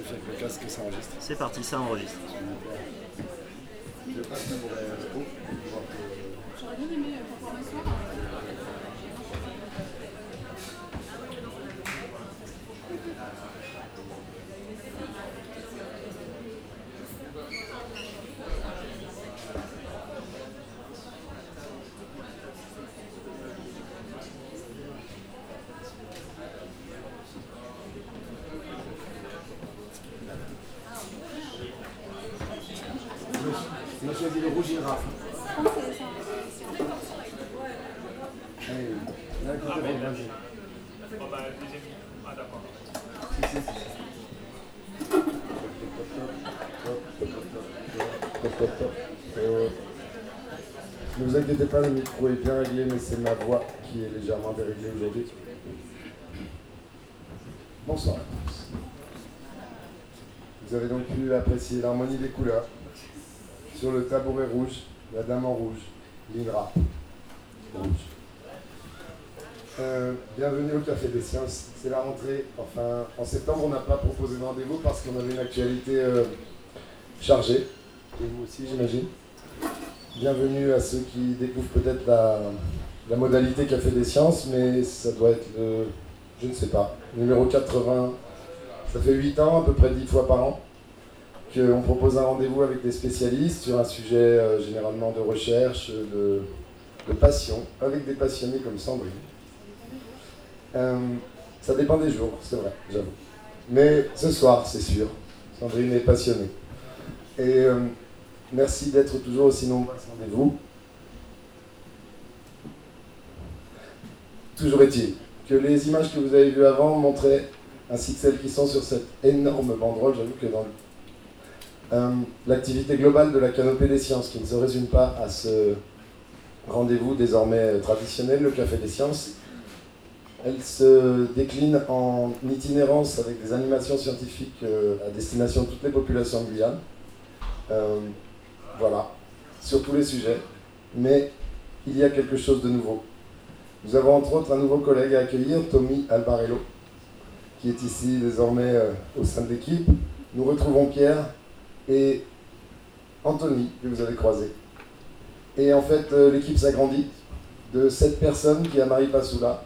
vérifie avec le casque que ça enregistre. C'est parti, ça enregistre. Je passe pour haut, pour voir que... J'aurais bien aimé pouvoir m'asseoir. On a choisi le rouge girafe. Je pense que c'est ça. Allez, là, le côté rouge. Ah d'accord. Ne vous inquiétez pas, le micro est bien réglé, mais c'est ma voix qui est légèrement déréglée aujourd'hui. Bonsoir à tous. Vous avez donc pu apprécier l'harmonie des couleurs sur le tabouret rouge, la dame en rouge, l'INRA rouge. Bienvenue au Café des Sciences. C'est la rentrée. Enfin, en septembre, on n'a pas proposé de rendez-vous parce qu'on avait une actualité chargée. Et vous aussi, j'imagine. Bienvenue à ceux qui découvrent peut-être la modalité Café des Sciences, mais ça doit être le, je ne sais pas, numéro 80. Ça fait 8 ans, à peu près 10 fois par an, qu'on propose un rendez-vous avec des spécialistes sur un sujet généralement de recherche, de passion, avec des passionnés comme Sandrine. Ça dépend des jours, c'est vrai, j'avoue. Mais ce soir, c'est sûr, Sandrine est passionnée. Et merci d'être toujours aussi nombreux à ce rendez-vous. Toujours est-il que les images que vous avez vues avant montraient, ainsi que celles qui sont sur cette énorme banderole, j'avoue que dans l'activité globale de la Canopée des Sciences, qui ne se résume pas à ce rendez-vous désormais traditionnel, le Café des Sciences, elle se décline en itinérance avec des animations scientifiques à destination de toutes les populations de Guyane. Voilà, sur tous les sujets. Mais il y a quelque chose de nouveau. Nous avons entre autres un nouveau collègue à accueillir, Tommy Albarello, qui est ici désormais au sein de l'équipe. Nous retrouvons Pierre et Anthony, que vous avez croisé. Et en fait, l'équipe s'agrandit de 7 personnes qui, à Maripasoula,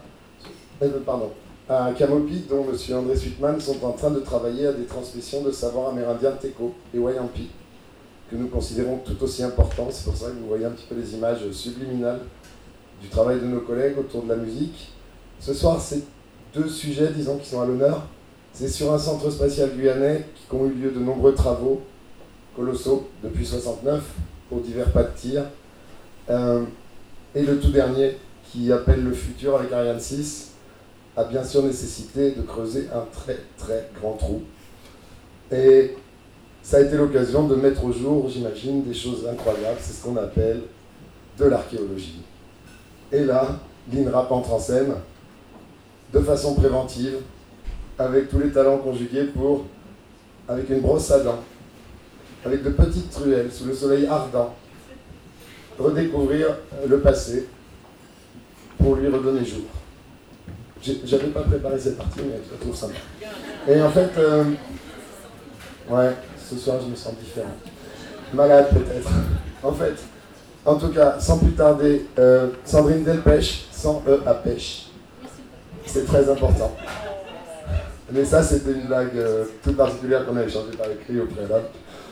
à Camopi, dont M. André Sweetman, sont en train de travailler à des transmissions de savoir amérindien Teco et Wayampi, que nous considérons tout aussi importants. C'est pour ça que vous voyez un petit peu les images subliminales du travail de nos collègues autour de la musique. Ce soir, c'est 2 sujets, disons, qui sont à l'honneur. C'est sur un centre spatial guyanais qui ont eu lieu de nombreux travaux colossaux depuis 1969 pour divers pas de tir. Et le tout dernier, qui appelle le futur avec Ariane 6, a bien sûr nécessité de creuser un très très grand trou. Et ça a été l'occasion de mettre au jour, j'imagine, des choses incroyables. C'est ce qu'on appelle de l'archéologie. Et là, l'INRAP entre en scène de façon préventive, avec tous les talents conjugués pour, avec une brosse à dents, avec de petites truelles sous le soleil ardent, redécouvrir le passé pour lui redonner jour. J'avais pas préparé cette partie, mais je la trouve sympa. Et en fait, ouais, ce soir je me sens différent. Malade peut-être. En fait, en tout cas, sans plus tarder, Sandrine Delpech, sans E à pêche. C'est très important. Mais ça, c'était une blague toute particulière qu'on a échangée par écrit au préalable.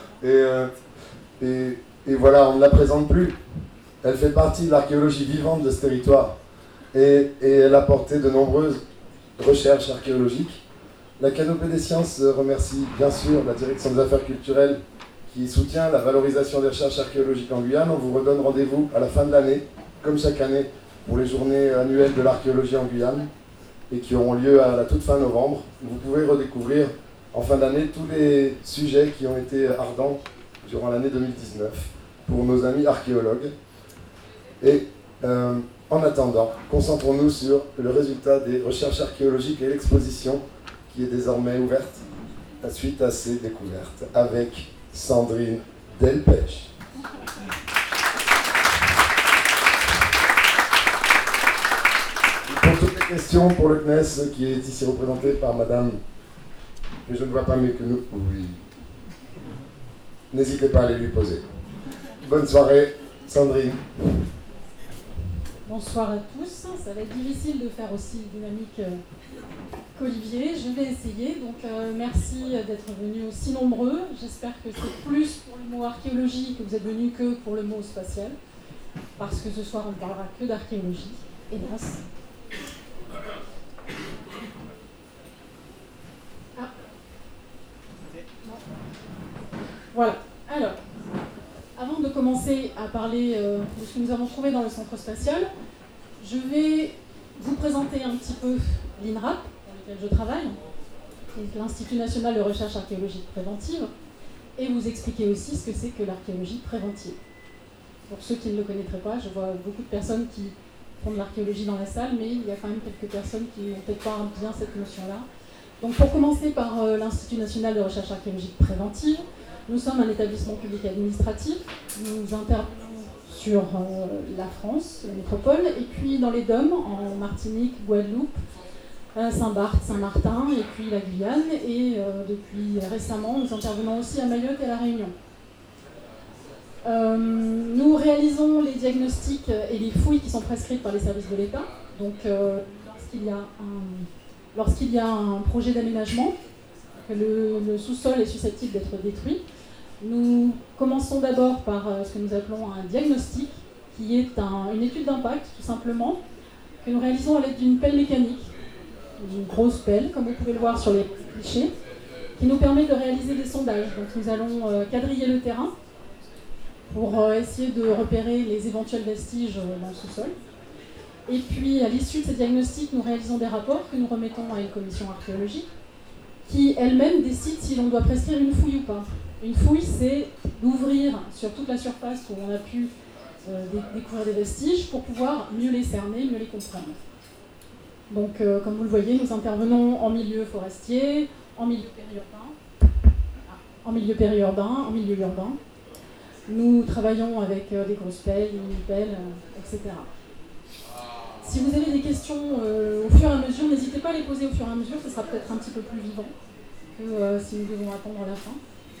Et voilà, on ne la présente plus. Elle fait partie de l'archéologie vivante de ce territoire. Et elle a porté de nombreuses recherches archéologiques. La Canopée des Sciences remercie bien sûr la Direction des Affaires culturelles qui soutient la valorisation des recherches archéologiques en Guyane. On vous redonne rendez-vous à la fin de l'année, comme chaque année, pour les journées annuelles de l'archéologie en Guyane, et qui auront lieu à la toute fin novembre. Vous pouvez redécouvrir en fin d'année tous les sujets qui ont été ardents durant l'année 2019 pour nos amis archéologues. Et en attendant, concentrons-nous sur le résultat des recherches archéologiques et l'exposition qui est désormais ouverte suite à ces découvertes avec Sandrine Delpech. Pour toutes les questions pour le CNES qui est ici représenté par Madame que je ne vois pas mieux que nous. Oui. N'hésitez pas à aller lui poser. Bonne soirée, Sandrine. Bonsoir à tous. Ça va être difficile de faire aussi dynamique qu'Olivier. Je vais essayer. Donc merci d'être venus aussi nombreux. J'espère que c'est plus pour le mot archéologie que vous êtes venus que pour le mot spatial. Parce que ce soir, on ne parlera que d'archéologie, hélas. Ah. Non. Voilà. Alors, avant de commencer à parler de ce que nous avons trouvé dans le centre spatial, je vais vous présenter un petit peu l'INRAP, dans lequel je travaille, l'Institut national de recherche archéologique préventive, et vous expliquer aussi ce que c'est que l'archéologie préventive. Pour ceux qui ne le connaîtraient pas, je vois beaucoup de personnes qui font de l'archéologie dans la salle, mais il y a quand même quelques personnes qui n'ont peut-être pas bien cette notion-là. Donc pour commencer par l'Institut national de recherche archéologique préventive, nous sommes un établissement public administratif. Nous intervenons sur la France, la métropole, et puis dans les DOM, en Martinique, Guadeloupe, Saint-Barth, Saint-Martin, et puis la Guyane. Et depuis récemment, nous intervenons aussi à Mayotte et à La Réunion. Nous réalisons les diagnostics et les fouilles qui sont prescrites par les services de l'État. Donc lorsqu'il y a un projet d'aménagement, que le sous-sol est susceptible d'être détruit, nous commençons d'abord par ce que nous appelons un diagnostic, qui est une étude d'impact, tout simplement, que nous réalisons à l'aide d'une pelle mécanique, d'une grosse pelle, comme vous pouvez le voir sur les clichés, qui nous permet de réaliser des sondages. Donc nous allons quadriller le terrain pour essayer de repérer les éventuels vestiges dans le sous-sol. Et puis, à l'issue de ces diagnostics, nous réalisons des rapports que nous remettons à une commission archéologique qui, elle-même, décide si l'on doit prescrire une fouille ou pas. Une fouille, c'est d'ouvrir sur toute la surface où on a pu découvrir des vestiges pour pouvoir mieux les cerner, mieux les comprendre. Donc, comme vous le voyez, nous intervenons en milieu forestier, en milieu périurbain, en milieu urbain. Nous travaillons avec des grosses pelles, des mini-pelles, etc. Si vous avez des questions au fur et à mesure, n'hésitez pas à les poser au fur et à mesure, ce sera peut-être un petit peu plus vivant que si nous devons attendre la fin.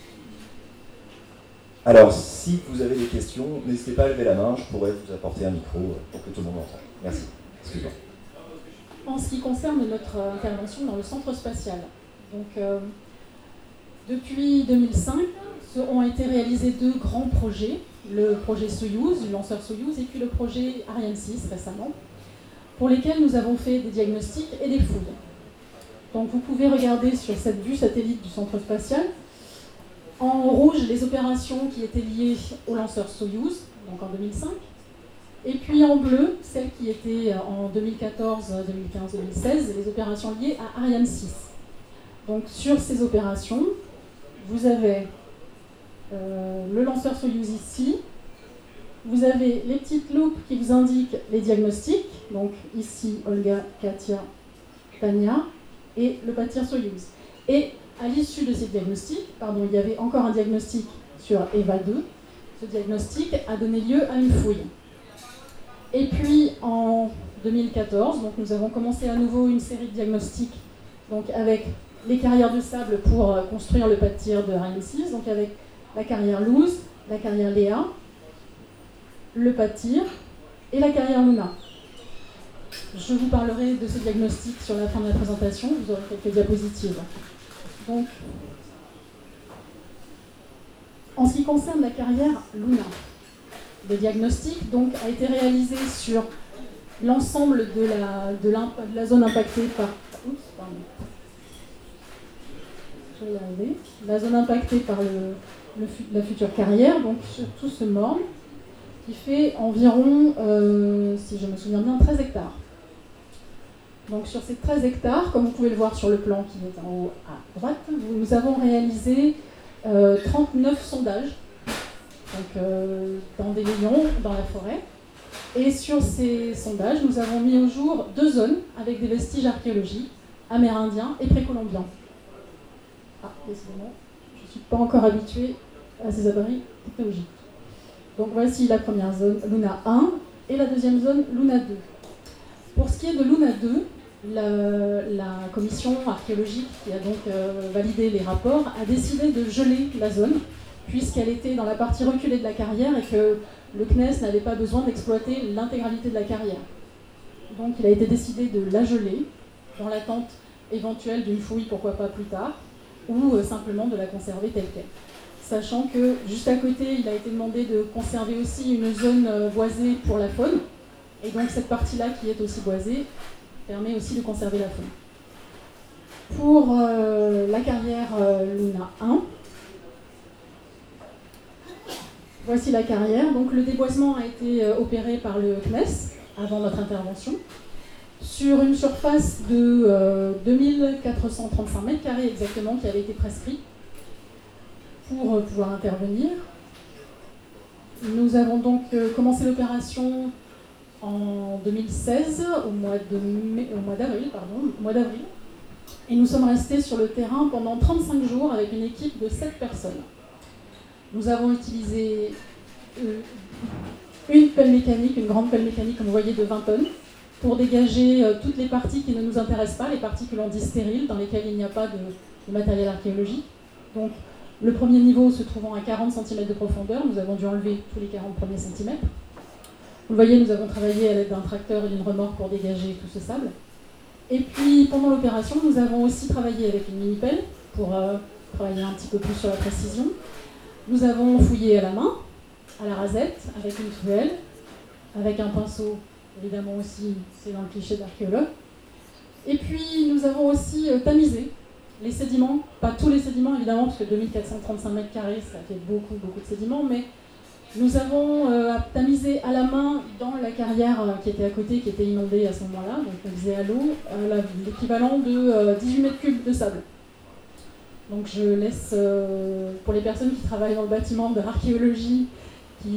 Alors, si vous avez des questions, n'hésitez pas à lever la main, je pourrais vous apporter un micro pour que tout le monde entende. Merci. Excusez-moi. En ce qui concerne notre intervention dans le centre spatial, donc, depuis 2005, ont été réalisés deux grands projets, le projet Soyouz, le lanceur Soyouz, et puis le projet Ariane 6 récemment, pour lesquels nous avons fait des diagnostics et des fouilles. Donc vous pouvez regarder sur cette vue satellite du centre spatial, en rouge les opérations qui étaient liées au lanceur Soyouz, donc en 2005, et puis en bleu, celles qui étaient en 2014, 2015, 2016, les opérations liées à Ariane 6. Donc sur ces opérations, vous avez le lanceur Soyouz ici, vous avez les petites loupes qui vous indiquent les diagnostics, donc ici Olga, Katia, Tania, et le bâtir Soyouz. Et à l'issue de ces diagnostics, il y avait encore un diagnostic sur EVA 2, ce diagnostic a donné lieu à une fouille. Et puis en 2014, donc, nous avons commencé à nouveau une série de diagnostics donc, avec les carrières de sable pour construire le pas de tir de Ariane 6, donc avec la carrière Luz, la carrière Léa, le pas de tir et la carrière Luna. Je vous parlerai de ces diagnostics sur la fin de la présentation, vous aurez quelques diapositives. Donc, en ce qui concerne la carrière Luna, le diagnostic donc, a été réalisé sur l'ensemble de la zone impactée par... La zone impactée par la future carrière, donc sur tout ce morne, qui fait environ, si je me souviens bien, 13 hectares. Donc sur ces 13 hectares, comme vous pouvez le voir sur le plan qui est en haut à droite, nous avons réalisé 39 sondages, donc, dans des lions, dans la forêt. Et sur ces sondages, nous avons mis au jour 2 zones avec des vestiges archéologiques, amérindiens et précolombiens. Ah, décidément, je ne suis pas encore habituée à ces appareils technologiques. Donc voici la première zone, Luna 1, et la deuxième zone, Luna 2. Pour ce qui est de Luna 2, La commission archéologique qui a donc validé les rapports a décidé de geler la zone, puisqu'elle était dans la partie reculée de la carrière et que le CNES n'avait pas besoin d'exploiter l'intégralité de la carrière. Donc il a été décidé de la geler, dans l'attente éventuelle d'une fouille, pourquoi pas plus tard, ou simplement de la conserver telle qu'elle. Sachant que juste à côté, il a été demandé de conserver aussi une zone boisée pour la faune, et donc cette partie-là qui est aussi boisée permet aussi de conserver la faune. Pour la carrière Luna 1, voici la carrière. Donc le déboisement a été opéré par le CNES avant notre intervention, sur une surface de 2435 mètres carrés exactement qui avait été prescrit pour pouvoir intervenir. Nous avons donc commencé l'opération en 2016, au mois d'avril, et nous sommes restés sur le terrain pendant 35 jours avec une équipe de 7 personnes. Nous avons utilisé une pelle mécanique, une grande pelle mécanique, comme vous voyez, de 20 tonnes, pour dégager toutes les parties qui ne nous intéressent pas, les parties que l'on dit stériles, dans lesquelles il n'y a pas de matériel archéologique. Donc, le premier niveau se trouvant à 40 cm de profondeur, nous avons dû enlever tous les 40 premiers centimètres. Vous voyez, nous avons travaillé à l'aide d'un tracteur et d'une remorque pour dégager tout ce sable. Et puis, pendant l'opération, nous avons aussi travaillé avec une mini-pelle pour travailler un petit peu plus sur la précision. Nous avons fouillé à la main, à la rasette, avec une truelle, avec un pinceau, évidemment aussi, c'est dans le cliché d'archéologue. Et puis, nous avons aussi tamisé les sédiments, pas tous les sédiments évidemment, parce que 2435 mètres carrés, ça fait beaucoup de sédiments, mais nous avons tamisé à la main dans la carrière qui était à côté, qui était inondée à ce moment-là, donc on faisait à l'eau l'équivalent de 18 mètres cubes de sable. Donc je laisse, pour les personnes qui travaillent dans le bâtiment de l'archéologie, qui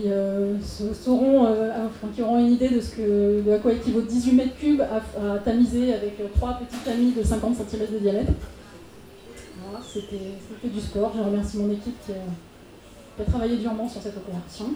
qui auront une idée de à quoi équivaut 18 mètres cubes à tamiser avec 3 petits tamis de 50 cm de diamètre. Voilà, c'était du sport. Je remercie mon équipe qui a travaillé durement sur cette opération.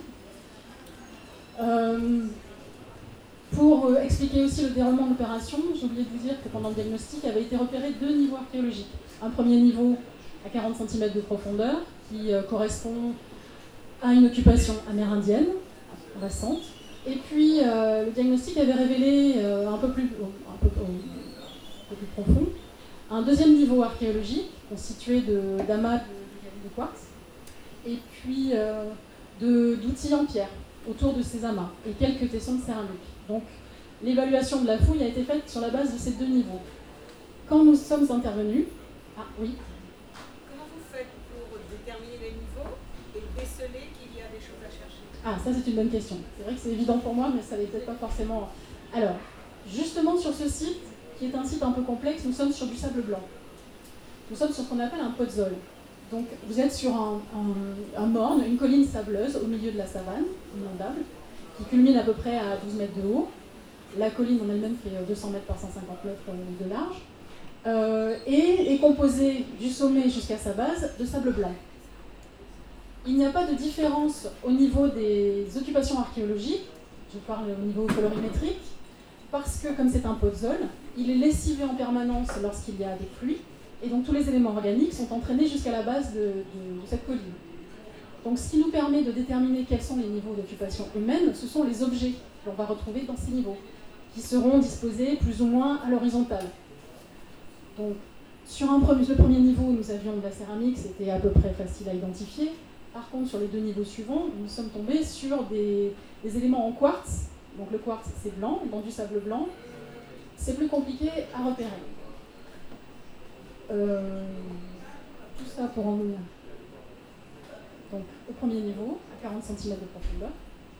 Pour expliquer aussi le déroulement de l'opération, j'ai oublié de vous dire que pendant le diagnostic avaient été repérés 2 niveaux archéologiques. Un premier niveau à 40 cm de profondeur, qui correspond à une occupation amérindienne récente. Et puis le diagnostic avait révélé un peu plus profond un deuxième niveau archéologique constitué d'amas de quartz et puis d'outils en pierre autour de ces amas et quelques tessons de céramique. Donc l'évaluation de la fouille a été faite sur la base de ces 2 niveaux. Quand nous sommes intervenus... Ah oui. Comment vous faites pour déterminer les niveaux et déceler qu'il y a des choses à chercher? Ah, ça c'est une bonne question. C'est vrai que c'est évident pour moi, mais ça n'est peut-être pas forcément... Alors, justement sur ce site, qui est un site un peu complexe, nous sommes sur du sable blanc. Nous sommes sur ce qu'on appelle un podzol. Donc vous êtes sur un morne, une colline sableuse au milieu de la savane, inondable, qui culmine à peu près à 12 mètres de haut. La colline en elle-même fait 200 mètres par 150 mètres de large, et est composée du sommet jusqu'à sa base de sable blanc. Il n'y a pas de différence au niveau des occupations archéologiques, je parle au niveau colorimétrique, parce que comme c'est un podzol, il est lessivé en permanence lorsqu'il y a des pluies, et donc tous les éléments organiques sont entraînés jusqu'à la base de cette colline. Donc ce qui nous permet de déterminer quels sont les niveaux d'occupation humaine, ce sont les objets que l'on va retrouver dans ces niveaux, qui seront disposés plus ou moins à l'horizontale. Donc sur le premier niveau, nous avions de la céramique, c'était à peu près facile à identifier. Par contre, sur les 2 niveaux suivants, nous sommes tombés sur des éléments en quartz. Donc le quartz, c'est blanc, dans du sable blanc. C'est plus compliqué à repérer. Tout ça pour en venir. Donc au premier niveau, à 40 cm de profondeur.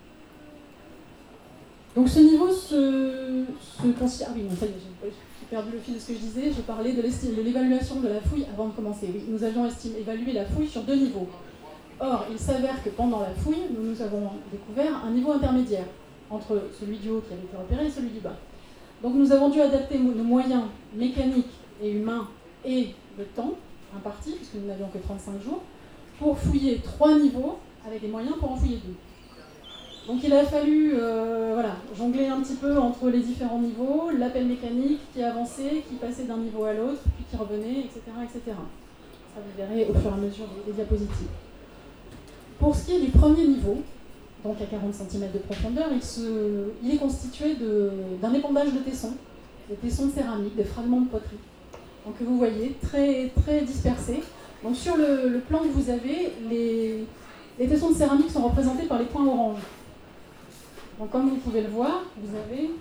Donc ce niveau se considère... Ah oui, non, ça y est, j'ai perdu le fil de ce que je disais. Je parlais de l'évaluation de la fouille avant de commencer. Oui, nous avions évalué la fouille sur 2 niveaux. Or, il s'avère que pendant la fouille, nous avons découvert un niveau intermédiaire entre celui du haut qui avait été repéré et celui du bas. Donc nous avons dû adapter nos moyens mécaniques et humains et le temps imparti, puisque nous n'avions que 35 jours, pour fouiller 3 niveaux avec des moyens pour en fouiller 2. Donc il a fallu jongler un petit peu entre les différents niveaux, l'appel mécanique qui avançait, qui passait d'un niveau à l'autre, puis qui revenait, etc., etc. Ça vous verrez au fur et à mesure des diapositives. Pour ce qui est du premier niveau, donc à 40 cm de profondeur, il est constitué d'un épandage de tessons, des tessons de céramique, des fragments de poterie. Donc vous voyez, très, très dispersés. Donc sur le plan que vous avez, les tessons de céramique sont représentés par les points orange. Donc comme vous pouvez le voir, vous avez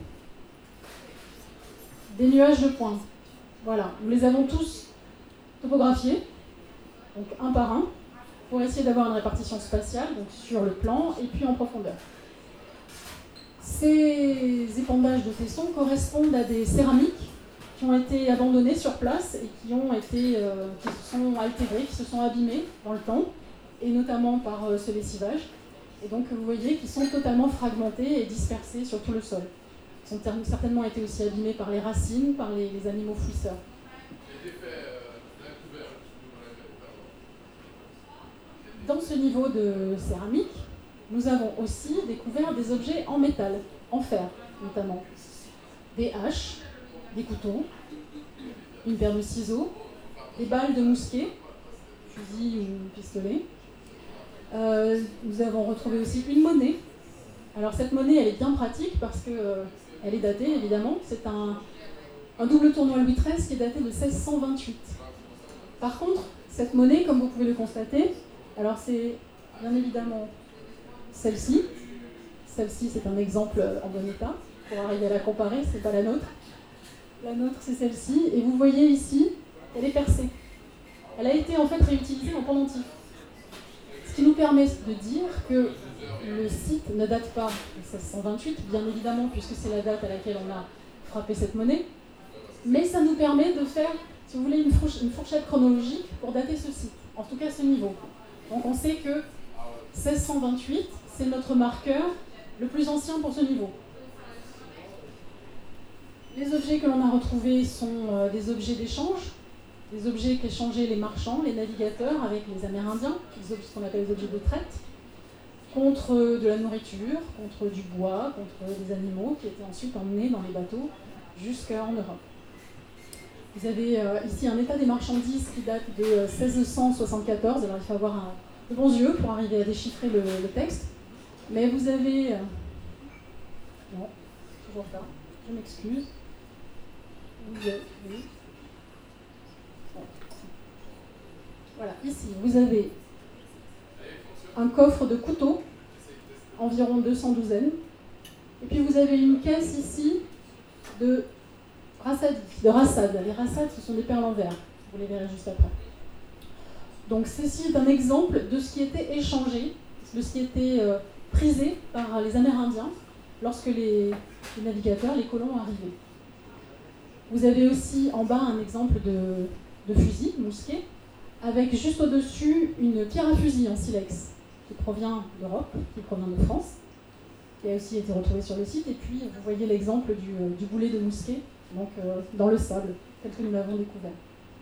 des nuages de points. Voilà, nous les avons tous topographiés, donc un par un, pour essayer d'avoir une répartition spatiale, donc sur le plan et puis en profondeur. Ces épandages de tessons correspondent à des céramiques qui ont été abandonnées sur place et qui se sont altérées, qui se sont abîmées dans le temps, et notamment par ce lessivage. Et donc vous voyez qu'ils sont totalement fragmentés et dispersés sur tout le sol. Ils ont certainement été aussi abîmés par les racines, par les animaux fouisseurs. Dans ce niveau de céramique, nous avons aussi découvert des objets en métal, en fer notamment. Des haches, des couteaux, une paire de ciseaux, des balles de mousquet, fusil ou pistolet. Nous avons retrouvé aussi une monnaie. Alors cette monnaie, elle est bien pratique parce qu'elle est datée, évidemment. C'est un double tournois Louis XIII qui est daté de 1628. Par contre, cette monnaie, comme vous pouvez le constater, alors c'est bien évidemment celle-ci. Celle-ci, c'est un exemple en bon état. Pour arriver à la comparer, c'est pas la nôtre. La nôtre, c'est celle-ci. Et vous voyez ici, elle est percée. Elle a été en fait réutilisée en pendentif. Ce qui nous permet de dire que le site ne date pas de 1628, bien évidemment, puisque c'est la date à laquelle on a frappé cette monnaie. Mais ça nous permet de faire, si vous voulez, une fourchette chronologique pour dater ce site, en tout cas ce niveau. Donc on sait que 1628, c'est notre marqueur le plus ancien pour ce niveau. Les objets que l'on a retrouvés sont des objets d'échange, des objets qu'échangeaient les marchands, les navigateurs avec les Amérindiens, ce qu'on appelle les objets de traite, contre de la nourriture, contre du bois, contre des animaux qui étaient ensuite emmenés dans les bateaux jusqu'en Europe. Vous avez ici un état des marchandises qui date de 1674, alors il faut avoir de bons yeux pour arriver à déchiffrer le texte. Mais vous avez... Non, toujours pas, je m'excuse. Voilà, ici, vous avez un coffre de couteaux, environ 200 douzaines. Et puis vous avez une caisse ici de rassades. Les rassades, ce sont des perles en verre. Vous les verrez juste après. Donc ceci est un exemple de ce qui était échangé, de ce qui était prisé par les Amérindiens lorsque les navigateurs, les colons arrivaient. Vous avez aussi en bas un exemple de fusil, mousquet, avec juste au-dessus une pierre à fusil en silex qui provient d'Europe, qui provient de France, qui a aussi été retrouvée sur le site. Et puis vous voyez l'exemple du boulet de mousquet, donc dans le sable, tel que nous l'avons découvert.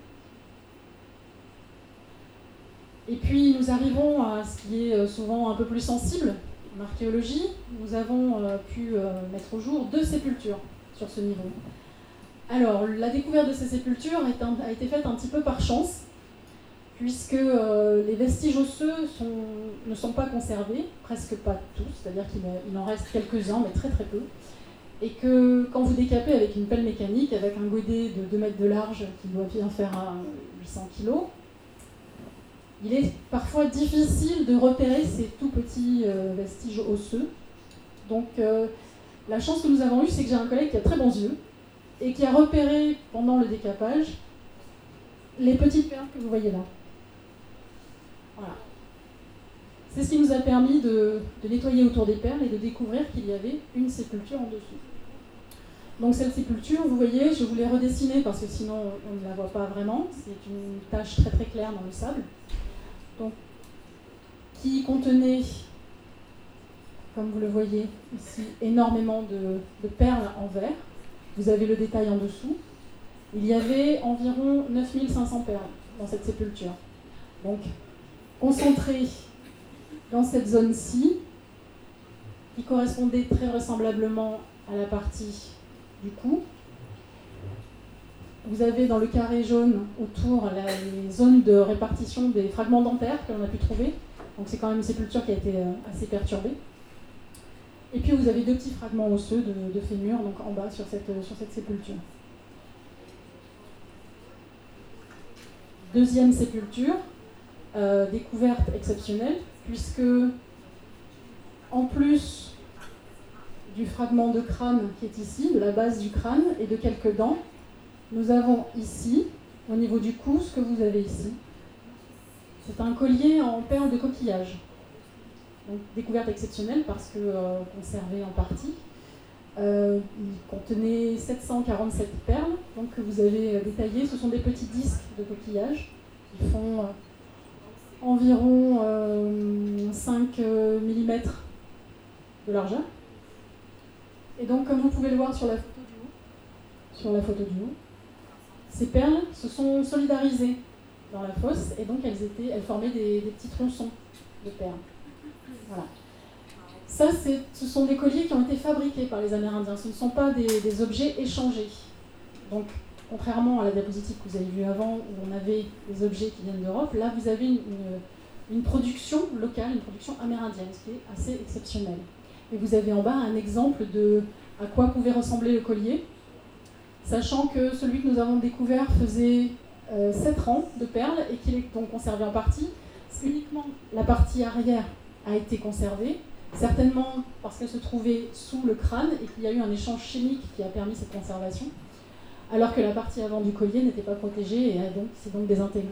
Et puis nous arrivons à ce qui est souvent un peu plus sensible en archéologie. Nous avons pu mettre au jour 2 sépultures sur ce niveau. Alors, la découverte de ces sépultures a été faite un petit peu par chance, puisque les vestiges osseux ne sont pas conservés, presque pas tous, c'est-à-dire qu'il en reste quelques-uns, mais très très peu. Et que quand vous décapez avec une pelle mécanique, avec un godet de 2 mètres de large qui doit bien faire 800 kg, il est parfois difficile de repérer ces tout petits vestiges osseux. Donc la chance que nous avons eue, c'est que j'ai un collègue qui a très bons yeux et qui a repéré pendant le décapage les petites perles que vous voyez là. Voilà. C'est ce qui nous a permis de nettoyer autour des perles et de découvrir qu'il y avait une sépulture en dessous. Donc cette sépulture, vous voyez, je vous l'ai redessinée parce que sinon on ne la voit pas vraiment. C'est une tache très très claire dans le sable. Donc, qui contenait, comme vous le voyez ici, énormément de perles en verre. Vous avez le détail en dessous. Il y avait environ 9500 perles dans cette sépulture. Donc, concentrées dans cette zone-ci, qui correspondait très vraisemblablement à la partie du cou. Vous avez dans le carré jaune autour les zones de répartition des fragments dentaires que l'on a pu trouver. Donc c'est quand même une sépulture qui a été assez perturbée. Et puis vous avez 2 petits fragments osseux de fémur donc en bas sur cette sépulture. Deuxième sépulture, découverte exceptionnelle, puisque en plus du fragment de crâne qui est ici, de la base du crâne et de quelques dents, nous avons ici, au niveau du cou, ce que vous avez ici. C'est un collier en perles de coquillage. Donc, découverte exceptionnelle parce que conservé en partie. Il contenait 747 perles, donc que vous avez détaillées. Ce sont des petits disques de coquillage qui font environ 5 mm de largeur. Et donc, comme vous pouvez le voir sur la photo du haut, ces perles se sont solidarisées dans la fosse et donc elles formaient des petits tronçons de perles. Voilà. Ça, ce sont des colliers qui ont été fabriqués par les Amérindiens. Ce ne sont pas des objets échangés. Donc, contrairement à la diapositive que vous avez vue avant, où on avait des objets qui viennent d'Europe, là, vous avez une production locale, une production amérindienne, ce qui est assez exceptionnel. Et vous avez en bas un exemple de à quoi pouvait ressembler le collier, sachant que celui que nous avons découvert faisait 7 rangs de perles et qu'il est donc conservé en partie. Uniquement la partie arrière a été conservée, certainement parce qu'elle se trouvait sous le crâne et qu'il y a eu un échange chimique qui a permis cette conservation, alors que la partie avant du collier n'était pas protégée et s'est donc désintégrée.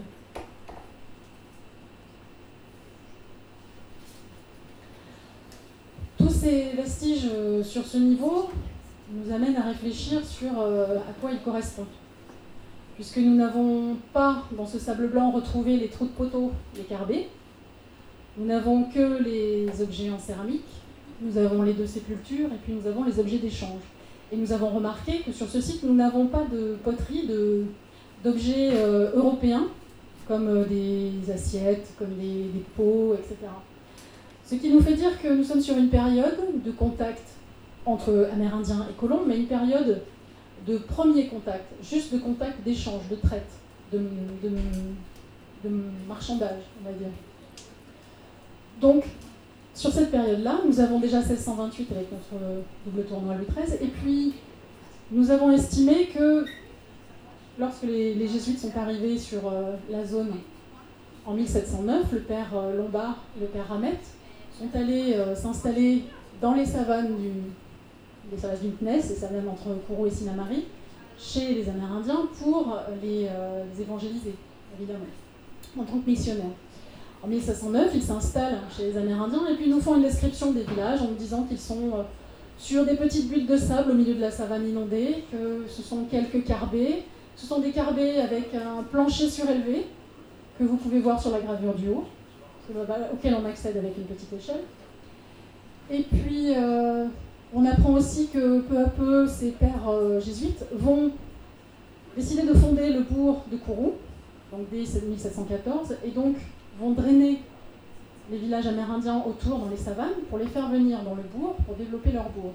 Tous ces vestiges sur ce niveau nous amènent à réfléchir sur à quoi ils correspondent. Puisque nous n'avons pas, dans ce sable blanc, retrouvé les trous de poteaux, les carbets. Nous n'avons que les objets en céramique, nous avons les 2 sépultures, et puis nous avons les objets d'échange. Et nous avons remarqué que sur ce site, nous n'avons pas de poterie d'objets européens, comme des assiettes, comme des pots, etc. Ce qui nous fait dire que nous sommes sur une période de contact entre Amérindiens et colons, mais une période de premier contact, juste de contact d'échange, de traite, de marchandage, on va dire. Donc, sur cette période-là, nous avons déjà 1628 avec notre double tournoi Louis XIII, et puis nous avons estimé que lorsque les jésuites sont arrivés sur la zone en 1709, le père Lombard et le père Ramette sont allés s'installer dans les savanes du Meknès, les savanes entre Kourou et Sinnamary, chez les Amérindiens pour les évangéliser, évidemment, en tant que missionnaires. En 1709, ils s'installent chez les Amérindiens et puis nous font une description des villages en nous disant qu'ils sont sur des petites buttes de sable au milieu de la savane inondée, que ce sont quelques carbets. Ce sont des carbets avec un plancher surélevé que vous pouvez voir sur la gravure du haut, auquel on accède avec une petite échelle. Et puis, on apprend aussi que peu à peu, ces pères jésuites vont décider de fonder le bourg de Kourou, donc dès 1714, et donc vont drainer les villages amérindiens autour dans les savanes pour les faire venir dans le bourg pour développer leur bourg.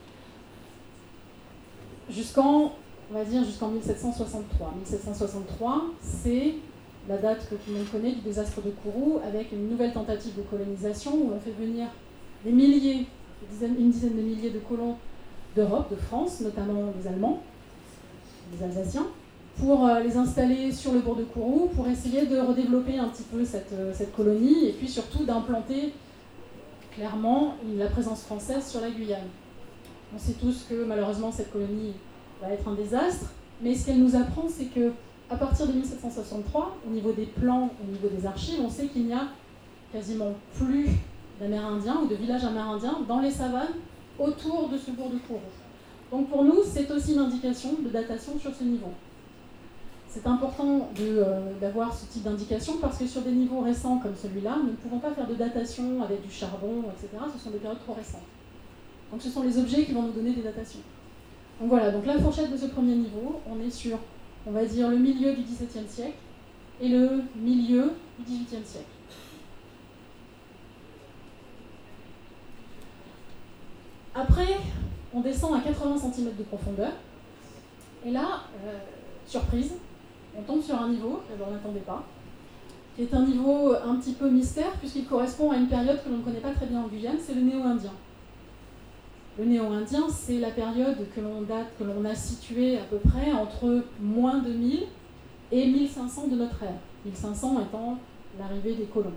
Jusqu'en 1763. 1763, c'est la date que tout le monde connaît du désastre de Kourou, avec une nouvelle tentative de colonisation où on fait venir des milliers, une dizaine de milliers de colons d'Europe, de France, notamment des Allemands, des Alsaciens, pour les installer sur le bourg de Kourou, pour essayer de redévelopper un petit peu cette colonie, et puis surtout d'implanter clairement la présence française sur la Guyane. On sait tous que malheureusement cette colonie va être un désastre, mais ce qu'elle nous apprend, c'est que à partir de 1763, au niveau des plans, au niveau des archives, on sait qu'il n'y a quasiment plus d'Amérindiens ou de villages amérindiens dans les savanes autour de ce bourg de Kourou. Donc pour nous, c'est aussi une indication de datation sur ce niveau. C'est important d'avoir ce type d'indication parce que sur des niveaux récents comme celui-là, nous ne pouvons pas faire de datation avec du charbon, etc. Ce sont des périodes trop récentes. Donc ce sont les objets qui vont nous donner des datations. Donc voilà, donc la fourchette de ce premier niveau, on est sur, on va dire, le milieu du XVIIe siècle et le milieu du XVIIIe siècle. Après, on descend à 80 cm de profondeur. Et là, surprise, on tombe sur un niveau que l'on n'attendait pas, qui est un niveau un petit peu mystère, puisqu'il correspond à une période que l'on ne connaît pas très bien en Guyane, c'est le Néo-Indien. Le Néo-Indien, c'est la période que l'on a située à peu près entre moins 2000 et 1500 de notre ère. 1500 étant l'arrivée des colons.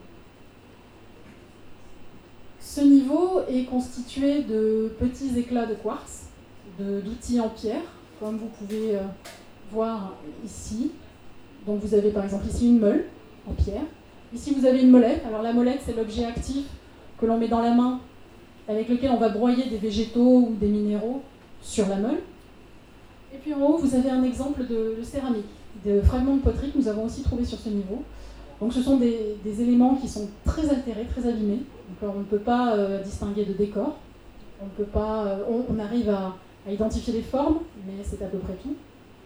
Ce niveau est constitué de petits éclats de quartz, d'outils en pierre, comme vous pouvez voir ici. Donc vous avez par exemple ici une meule en pierre. Ici vous avez une molette. Alors la molette, c'est l'objet actif que l'on met dans la main, avec lequel on va broyer des végétaux ou des minéraux sur la meule. Et puis en haut, vous avez un exemple de céramique, de fragments de poterie que nous avons aussi trouvés sur ce niveau. Donc ce sont des éléments qui sont très altérés, très abîmés. Donc on ne peut pas distinguer de décor. On arrive à identifier les formes, mais c'est à peu près tout.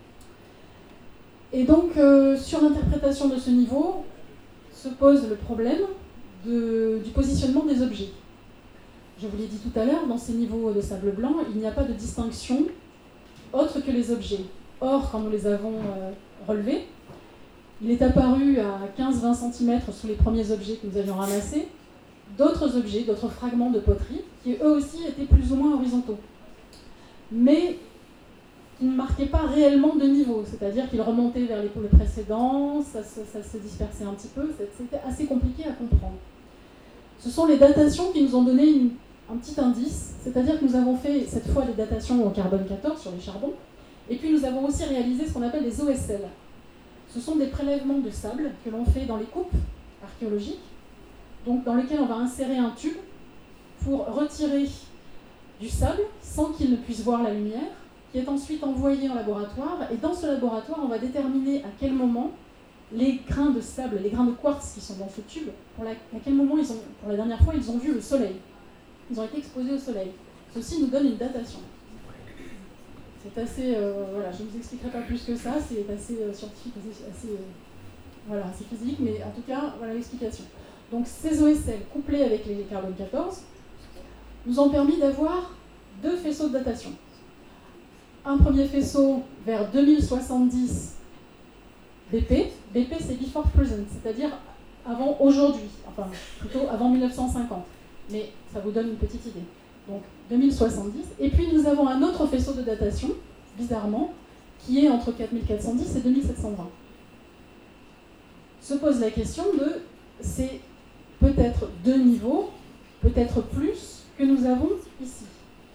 Et donc sur l'interprétation de ce niveau, se pose le problème du positionnement des objets. Je vous l'ai dit tout à l'heure, dans ces niveaux de sable blanc, il n'y a pas de distinction autre que les objets. Or, quand nous les avons relevés, il est apparu à 15-20 cm sous les premiers objets que nous avions ramassés, d'autres objets, d'autres fragments de poterie, qui eux aussi étaient plus ou moins horizontaux. Mais qui ne marquaient pas réellement de niveau, c'est-à-dire qu'ils remontaient vers les précédents, ça se dispersait un petit peu, c'était assez compliqué à comprendre. Ce sont les datations qui nous ont donné un petit indice, c'est-à-dire que nous avons fait cette fois des datations au carbone 14 sur les charbons, et puis nous avons aussi réalisé ce qu'on appelle des OSL. Ce sont des prélèvements de sable que l'on fait dans les coupes archéologiques, donc dans lesquelles on va insérer un tube pour retirer du sable sans qu'il ne puisse voir la lumière, qui est ensuite envoyé en laboratoire, et dans ce laboratoire, on va déterminer à quel moment les grains de sable, les grains de quartz qui sont dans ce tube, à quel moment, pour la dernière fois, ils ont vu le soleil. Ils ont été exposés au soleil. Ceci nous donne une datation. C'est assez... voilà, je ne vous expliquerai pas plus que ça, c'est assez scientifique, assez physique, mais en tout cas, voilà l'explication. Donc ces OSL couplés avec les carbone 14 nous ont permis d'avoir deux faisceaux de datation. Un premier faisceau vers 2070 BP. BP, c'est before present, c'est-à-dire avant aujourd'hui, enfin plutôt avant 1950. Mais ça vous donne une petite idée. Donc 2070. Et puis nous avons un autre faisceau de datation, bizarrement, qui est entre 4410 et 2720. Se pose la question de, c'est peut-être deux niveaux, peut-être plus, que nous avons ici.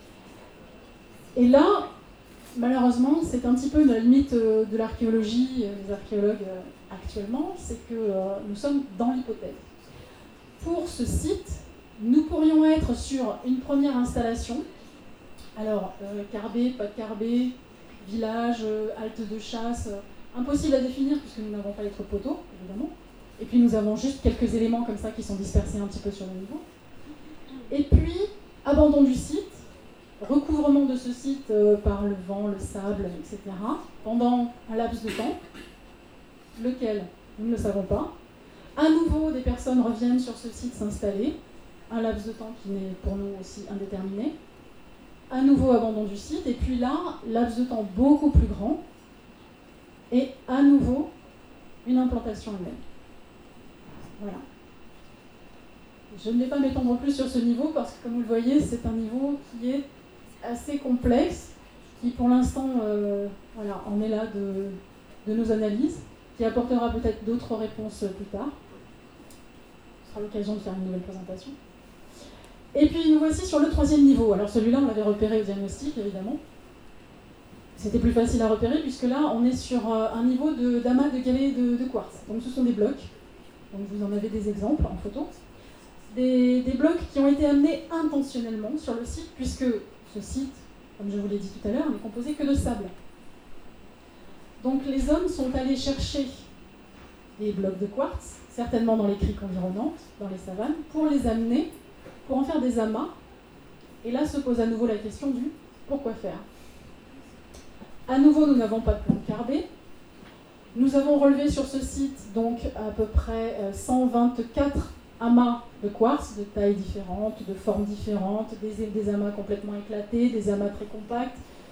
Et là, malheureusement, c'est un petit peu la limite de l'archéologie, des archéologues actuellement, c'est que nous sommes dans l'hypothèse. Pour ce site, nous pourrions être sur une première installation. Alors, carbé, pas de carbé, village, halte de chasse, impossible à définir puisque nous n'avons pas les poteaux, évidemment. Et puis nous avons juste quelques éléments comme ça qui sont dispersés un petit peu sur le niveau. Et puis, abandon du site, recouvrement de ce site par le vent, le sable, etc. pendant un laps de temps, lequel nous ne le savons pas. À nouveau, des personnes reviennent sur ce site s'installer, un laps de temps qui n'est pour nous aussi indéterminé. À nouveau, abandon du site, et puis là, laps de temps beaucoup plus grand, et à nouveau, une implantation humaine. Voilà. Je ne vais pas m'étendre plus sur ce niveau parce que, comme vous le voyez, c'est un niveau qui est assez complexe, qui pour l'instant voilà, en est là de nos analyses, qui apportera peut-être d'autres réponses plus tard. Ce sera l'occasion de faire une nouvelle présentation. Et puis nous voici sur le troisième niveau. Alors celui-là, on l'avait repéré au diagnostic, évidemment. C'était plus facile à repérer puisque là, on est sur un niveau d'amas de galets de quartz. Donc ce sont des blocs. Donc vous en avez des exemples en photo. Des blocs qui ont été amenés intentionnellement sur le site puisque ce site, comme je vous l'ai dit tout à l'heure, n'est composé que de sable. Donc les hommes sont allés chercher des blocs de quartz, certainement dans les criques environnantes, dans les savanes, pour les amener, pour en faire des amas. Et là se pose à nouveau la question du pourquoi faire. À nouveau, nous n'avons pas de plante carbée. Nous avons relevé sur ce site donc à peu près 124 amas de quartz de tailles différentes, de formes différentes, des amas complètement éclatés, des amas très compacts,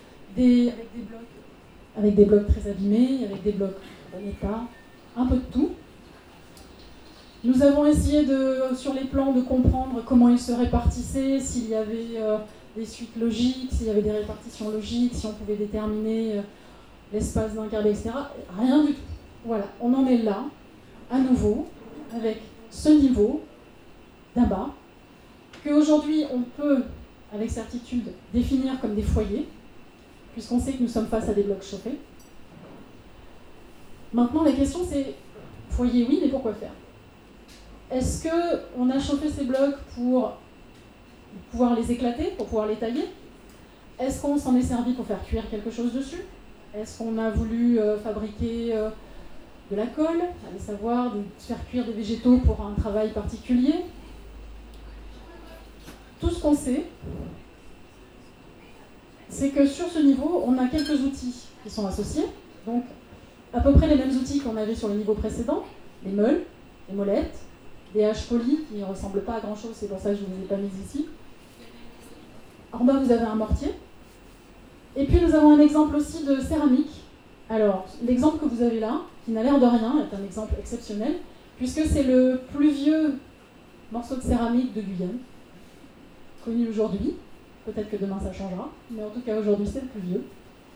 avec des blocs très abîmés, avec des blocs en bon état, un peu de tout. Nous avons essayé sur les plans de comprendre comment ils se répartissaient, s'il y avait des suites logiques, s'il y avait des répartitions logiques, si on pouvait déterminer l'espace d'un câble, etc. Rien du tout. Voilà, on en est là, à nouveau, avec ce niveau d'amas, qu'aujourd'hui on peut, avec certitude, définir comme des foyers, puisqu'on sait que nous sommes face à des blocs chauffés. Maintenant, la question c'est, foyer oui, mais pourquoi faire ? Est-ce qu'on a chauffé ces blocs pour pouvoir les éclater, pour pouvoir les tailler ? Est-ce qu'on s'en est servi pour faire cuire quelque chose dessus ? Est-ce qu'on a voulu fabriquer de la colle, allez savoir, de faire cuire des végétaux pour un travail particulier ? Tout ce qu'on sait, c'est que sur ce niveau, on a quelques outils qui sont associés, donc à peu près les mêmes outils qu'on avait sur le niveau précédent, les meules, les molettes, des haches polies qui ne ressemblent pas à grand chose, c'est pour ça que je ne vous ai pas mis ici. En bas, vous avez un mortier. Et puis nous avons un exemple aussi de céramique. Alors, l'exemple que vous avez là, qui n'a l'air de rien, est un exemple exceptionnel, puisque c'est le plus vieux morceau de céramique de Guyane, connu aujourd'hui. Peut-être que demain ça changera, mais en tout cas aujourd'hui c'est le plus vieux.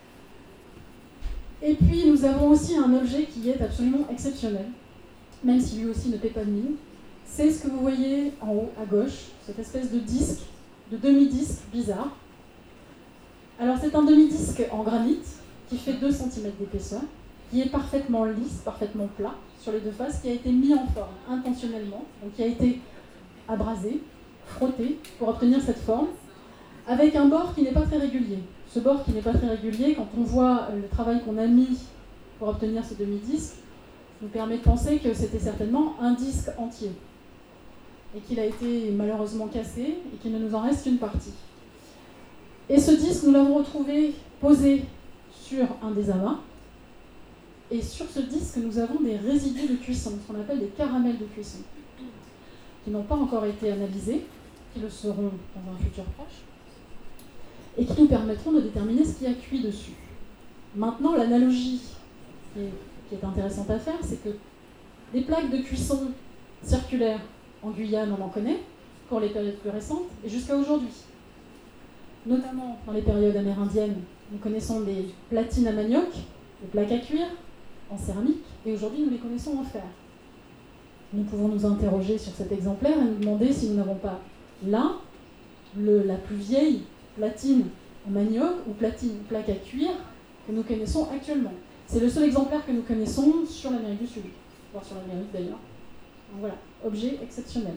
Et puis nous avons aussi un objet qui est absolument exceptionnel, même si lui aussi ne paie pas de mine. C'est ce que vous voyez en haut à gauche, cette espèce de disque, de demi-disque bizarre. Alors c'est un demi-disque en granit qui fait 2 cm d'épaisseur, qui est parfaitement lisse, parfaitement plat sur les deux faces, qui a été mis en forme intentionnellement, donc qui a été abrasé, frotté pour obtenir cette forme, avec un bord qui n'est pas très régulier. Ce bord qui n'est pas très régulier, quand on voit le travail qu'on a mis pour obtenir ce demi-disque, nous permet de penser que c'était certainement un disque entier, et qu'il a été malheureusement cassé, et qu'il ne nous en reste qu'une partie. Et ce disque, nous l'avons retrouvé posé sur un des amas, et sur ce disque, nous avons des résidus de cuisson, ce qu'on appelle des caramels de cuisson, qui n'ont pas encore été analysés, qui le seront dans un futur proche, et qui nous permettront de déterminer ce qui a cuit dessus. Maintenant, l'analogie qui est intéressante à faire, c'est que des plaques de cuisson circulaires en Guyane, on en connaît, pour les périodes plus récentes, et jusqu'à aujourd'hui. Notamment dans les périodes amérindiennes, nous connaissons des platines à manioc, des plaques à cuire, en céramique, et aujourd'hui nous les connaissons en fer. Nous pouvons nous interroger sur cet exemplaire et nous demander si nous n'avons pas là la plus vieille platine en manioc ou plaque à cuire que nous connaissons actuellement. C'est le seul exemplaire que nous connaissons sur l'Amérique du Sud, voire sur l'Amérique d'ailleurs. Donc voilà, objet exceptionnel.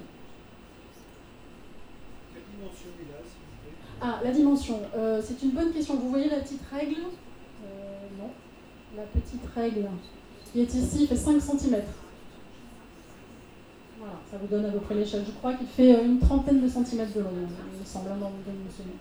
Quelle dimension il a, s'il vous plaît ? Ah, la dimension, c'est une bonne question. Vous voyez la petite règle ? Non. La petite règle qui est ici fait 5 cm. Voilà, ça vous donne à peu près l'échelle. Je crois qu'il fait une trentaine de centimètres de long, il me semble, dans le mentionné.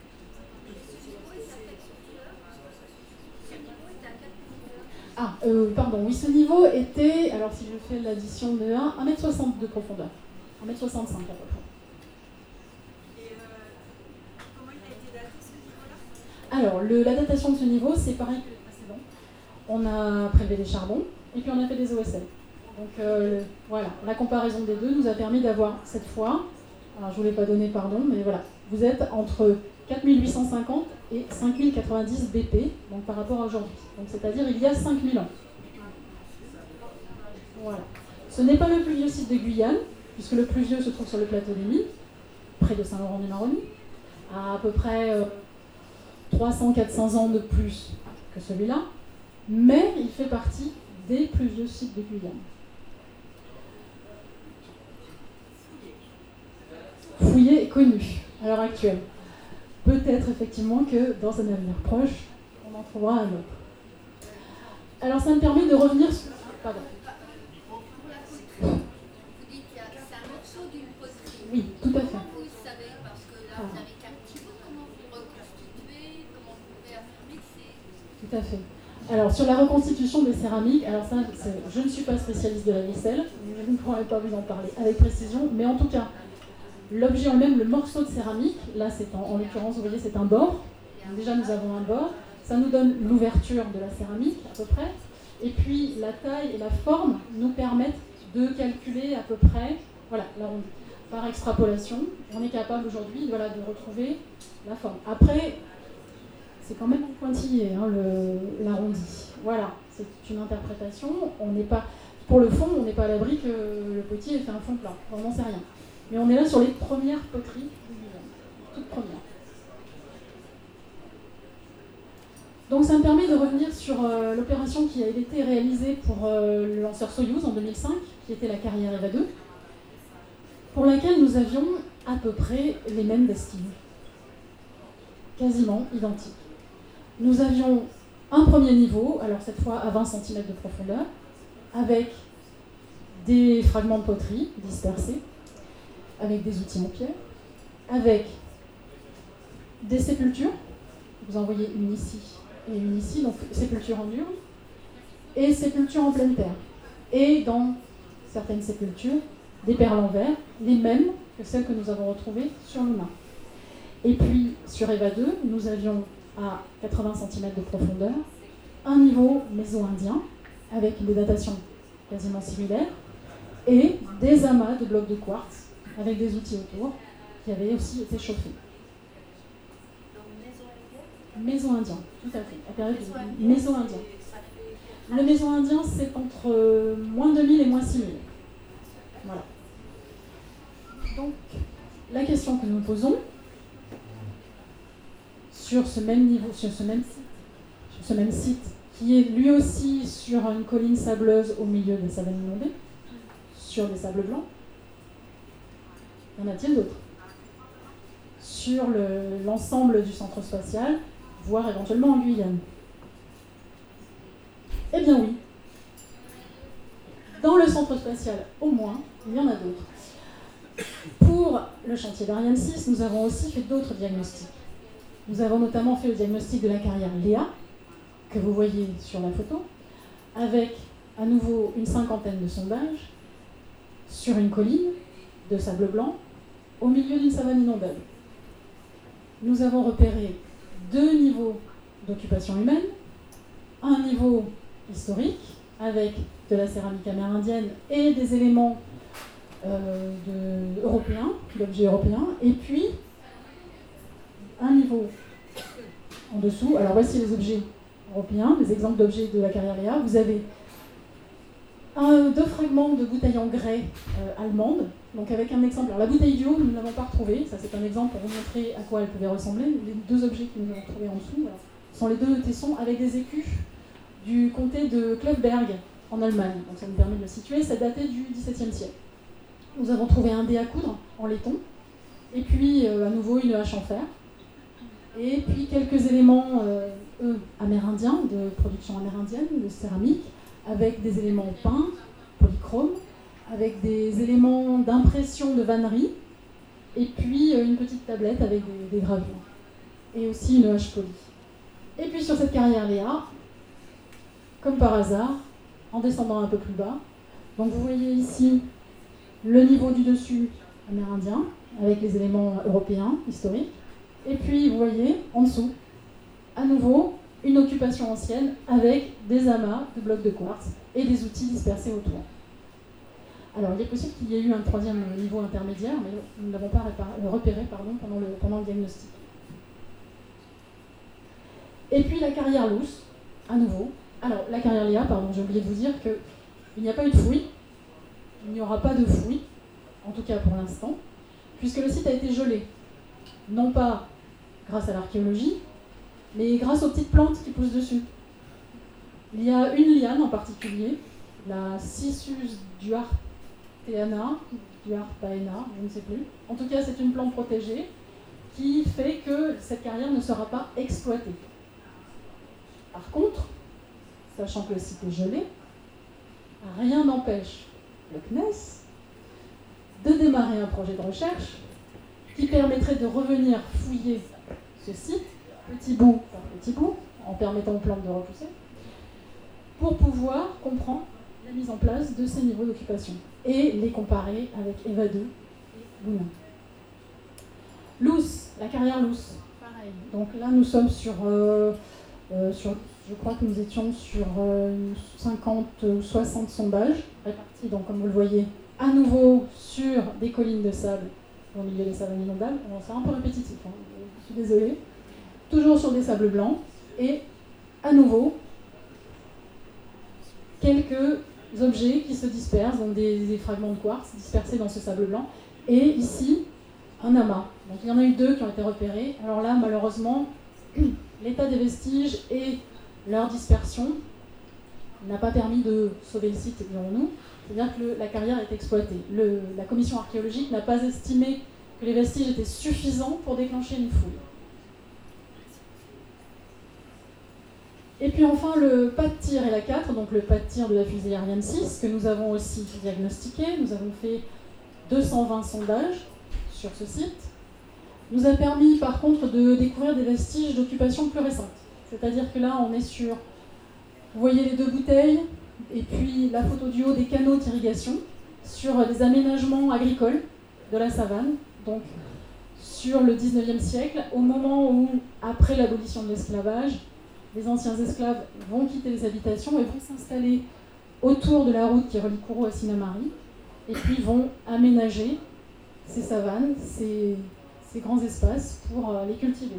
Ah, pardon, oui, ce niveau était, alors si je fais l'addition de 1m60 de profondeur. 1m65 à peu près. Et comment il a été daté ce niveau-là ? Alors, la datation de ce niveau, c'est pareil que le précédent. On a prélevé des charbons et puis on a fait des OSL. Donc voilà, la comparaison des deux nous a permis d'avoir cette fois, alors je ne vous l'ai pas donné, pardon, mais voilà, vous êtes entre 4850 et 5090 BP, donc par rapport à aujourd'hui. Donc c'est-à-dire il y a 5000 ans. Voilà. Ce n'est pas le plus vieux site de Guyane, puisque le plus vieux se trouve sur le plateau des Milles, près de Saint-Laurent-du-Maroni, à peu près 300-400 ans de plus que celui-là, mais il fait partie des plus vieux sites de Guyane. Fouillé et connu à l'heure actuelle. Peut-être effectivement que dans un avenir proche, on en trouvera un autre. Alors ça me permet de revenir sur... Pardon. Vous dites que c'est un morceau d'une poterie. Oui, tout à fait. Comment vous savez? Parce que là, vous avez qu'un petit bout. Comment vous reconstituez? Comment vous pouvez affirmer que c'est... Tout à fait. Alors, sur la reconstitution des céramiques, alors ça, je ne suis pas spécialiste de la vaisselle, je ne pourrais pas vous en parler avec précision, mais en tout cas, l'objet en lui-même, le morceau de céramique, là, c'est en l'occurrence, vous voyez, c'est un bord. Donc déjà, nous avons un bord. Ça nous donne l'ouverture de la céramique, à peu près. Et puis, la taille et la forme nous permettent de calculer à peu près, voilà, l'arrondi. Par extrapolation, on est capable aujourd'hui, voilà, de retrouver la forme. Après, c'est quand même pointillé, hein, l'arrondi. Voilà, c'est une interprétation. On n'est pas, pour le fond, on n'est pas à l'abri que le potier ait fait un fond plat. On n'en sait rien. Mais on est là sur les premières poteries, toutes premières. Donc ça me permet de revenir sur l'opération qui a été réalisée pour le lanceur Soyouz en 2005, qui était la carrière EVA 2, pour laquelle nous avions à peu près les mêmes destins, quasiment identiques. Nous avions un premier niveau, alors cette fois à 20 cm de profondeur, avec des fragments de poterie dispersés, avec des outils en pierre, avec des sépultures, vous en voyez une ici et une ici, donc sépulture en urne, et sépulture en pleine terre. Et dans certaines sépultures, des perles en verre, les mêmes que celles que nous avons retrouvées sur l'humain. Et puis, sur EVA 2, nous avions à 80 cm de profondeur un niveau méso-indien, avec des datations quasiment similaires, et des amas de blocs de quartz, avec des outils autour, qui avaient aussi été chauffés. Méso-indien, tout à fait. La période méso-indien. Le méso-indien, c'est entre moins 2000 et moins 6000. Voilà. Donc, la question que nous posons, sur ce même niveau, sur ce même site, qui est lui aussi sur une colline sableuse au milieu des savanes inondées, sur des sables blancs, y en a-t-il d'autres? Sur l'ensemble du centre spatial, voire éventuellement en Guyane? Eh bien oui. Dans le centre spatial, au moins, il y en a d'autres. Pour le chantier d'Ariane 6, nous avons aussi fait d'autres diagnostics. Nous avons notamment fait le diagnostic de la carrière Léa, que vous voyez sur la photo, avec à nouveau une cinquantaine de sondages sur une colline de sable blanc au milieu d'une savane inondable. Nous avons repéré 2 niveaux d'occupation humaine, un niveau historique avec de la céramique amérindienne et des éléments européens, d'objets européens, et puis un niveau en dessous. Alors voici les objets européens, les exemples d'objets de la carrière Léa. Vous avez 2 fragments de bouteilles en grès allemande, donc avec un exemple. Alors la bouteille du haut, nous ne l'avons pas retrouvée, ça c'est un exemple pour vous montrer à quoi elle pouvait ressembler. Les 2 objets que nous avons trouvés en dessous sont les 2 tessons avec des écus du comté de Klöfberg en Allemagne, donc ça nous permet de le situer. Ça datait du XVIIe siècle. Nous avons trouvé un dé à coudre en laiton, et puis à nouveau une hache en fer, et puis quelques éléments amérindiens, de production amérindienne, de céramique, avec des éléments peints, polychromes, avec des éléments d'impression de vannerie, et puis une petite tablette avec des gravures, et aussi une hache polie. Et puis sur cette carrière Léa, comme par hasard, en descendant un peu plus bas, donc vous voyez ici le niveau du dessus amérindien, avec les éléments européens, historiques, et puis vous voyez en dessous, à nouveau, une occupation ancienne avec des amas de blocs de quartz et des outils dispersés autour. Alors il est possible qu'il y ait eu un 3e niveau intermédiaire, mais nous ne l'avons pas repéré pendant le diagnostic. Et puis la carrière Luce, à nouveau. Alors la carrière Léa, j'ai oublié de vous dire qu'il n'y a pas eu de fouille, il n'y aura pas de fouille, en tout cas pour l'instant, puisque le site a été gelé. Non pas grâce à l'archéologie, mais grâce aux petites plantes qui poussent dessus. Il y a une liane en particulier, la Cissus duarteana, duartaena, je ne sais plus. En tout cas, c'est une plante protégée qui fait que cette carrière ne sera pas exploitée. Par contre, sachant que le site est gelé, rien n'empêche le CNES de démarrer un projet de recherche qui permettrait de revenir fouiller ce site, petit bout par petit bout, en permettant aux plantes de repousser, pour pouvoir comprendre la mise en place de ces niveaux d'occupation et les comparer avec EVA 2 et Luna. Luce, la carrière Luce, pareil. Donc là, nous sommes sur je crois que nous étions sur 50 ou 60 sondages répartis, donc comme vous le voyez, à nouveau sur des collines de sable au milieu des savanes inondables. Bon, c'est un peu répétitif, hein, je suis désolée. Toujours sur des sables blancs et à nouveau quelques objets qui se dispersent, donc des fragments de quartz dispersés dans ce sable blanc. Et ici, un amas. Donc il y en a eu 2 qui ont été repérés. Alors là, malheureusement, l'état des vestiges et leur dispersion n'a pas permis de sauver le site, dirons-nous. C'est-à-dire que la carrière est exploitée. La commission archéologique n'a pas estimé que les vestiges étaient suffisants pour déclencher une fouille. Et puis enfin, le pas de tir et la 4, donc le pas de tir de la fusée Ariane 6, que nous avons aussi diagnostiqué. Nous avons fait 220 sondages sur ce site. Nous a permis par contre de découvrir des vestiges d'occupation plus récentes. C'est-à-dire que là, on est sur, vous voyez les 2 bouteilles, et puis la photo du haut des canaux d'irrigation, sur des aménagements agricoles de la savane, donc sur le 19e siècle, au moment où, après l'abolition de l'esclavage, les anciens esclaves vont quitter les habitations et vont s'installer autour de la route qui relie Kourou à Sinnamary, et puis vont aménager ces savanes, ces grands espaces pour les cultiver.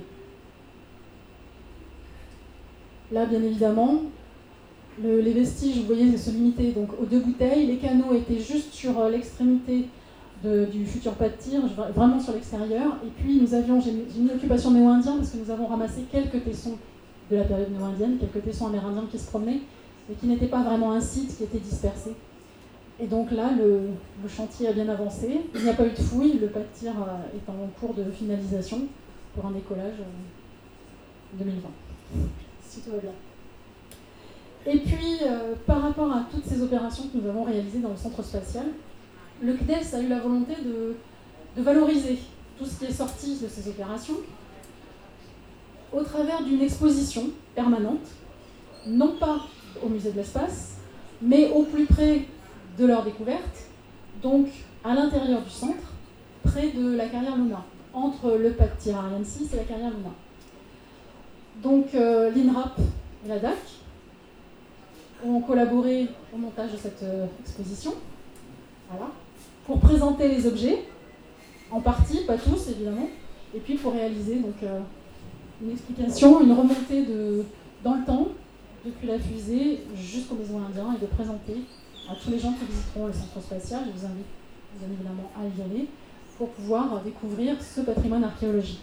Là, bien évidemment, les vestiges, vous voyez, se limitaient donc aux 2 bouteilles. Les canaux étaient juste sur l'extrémité du futur pas de tir, vraiment sur l'extérieur. Et puis, j'ai une occupation néo-indienne parce que nous avons ramassé quelques tessons de la période néo-indienne, quelques tessons amérindiens qui se promenaient, mais qui n'étaient pas vraiment un site, qui étaient dispersés. Et donc là, le chantier a bien avancé. Il n'y a pas eu de fouille, le pas de tir est en cours de finalisation pour un décollage 2020. Si tout va bien. Et puis, par rapport à toutes ces opérations que nous avons réalisées dans le centre spatial, le CNES a eu la volonté de valoriser tout ce qui est sorti de ces opérations au travers d'une exposition permanente, non pas au musée de l'espace, mais au plus près de leur découverte, donc à l'intérieur du centre, près de la carrière Luna, entre le pas de tir Ariane 6 et la carrière Luna. Donc l'INRAP et la DAC ont collaboré au montage de cette exposition, voilà, pour présenter les objets, en partie, pas tous évidemment, et puis pour réaliser donc, une explication, une remontée dans le temps, depuis la fusée jusqu'aux maisons indiens, et de présenter à tous les gens qui visiteront le centre spatial, je vous invite bien évidemment à y aller, pour pouvoir découvrir ce patrimoine archéologique.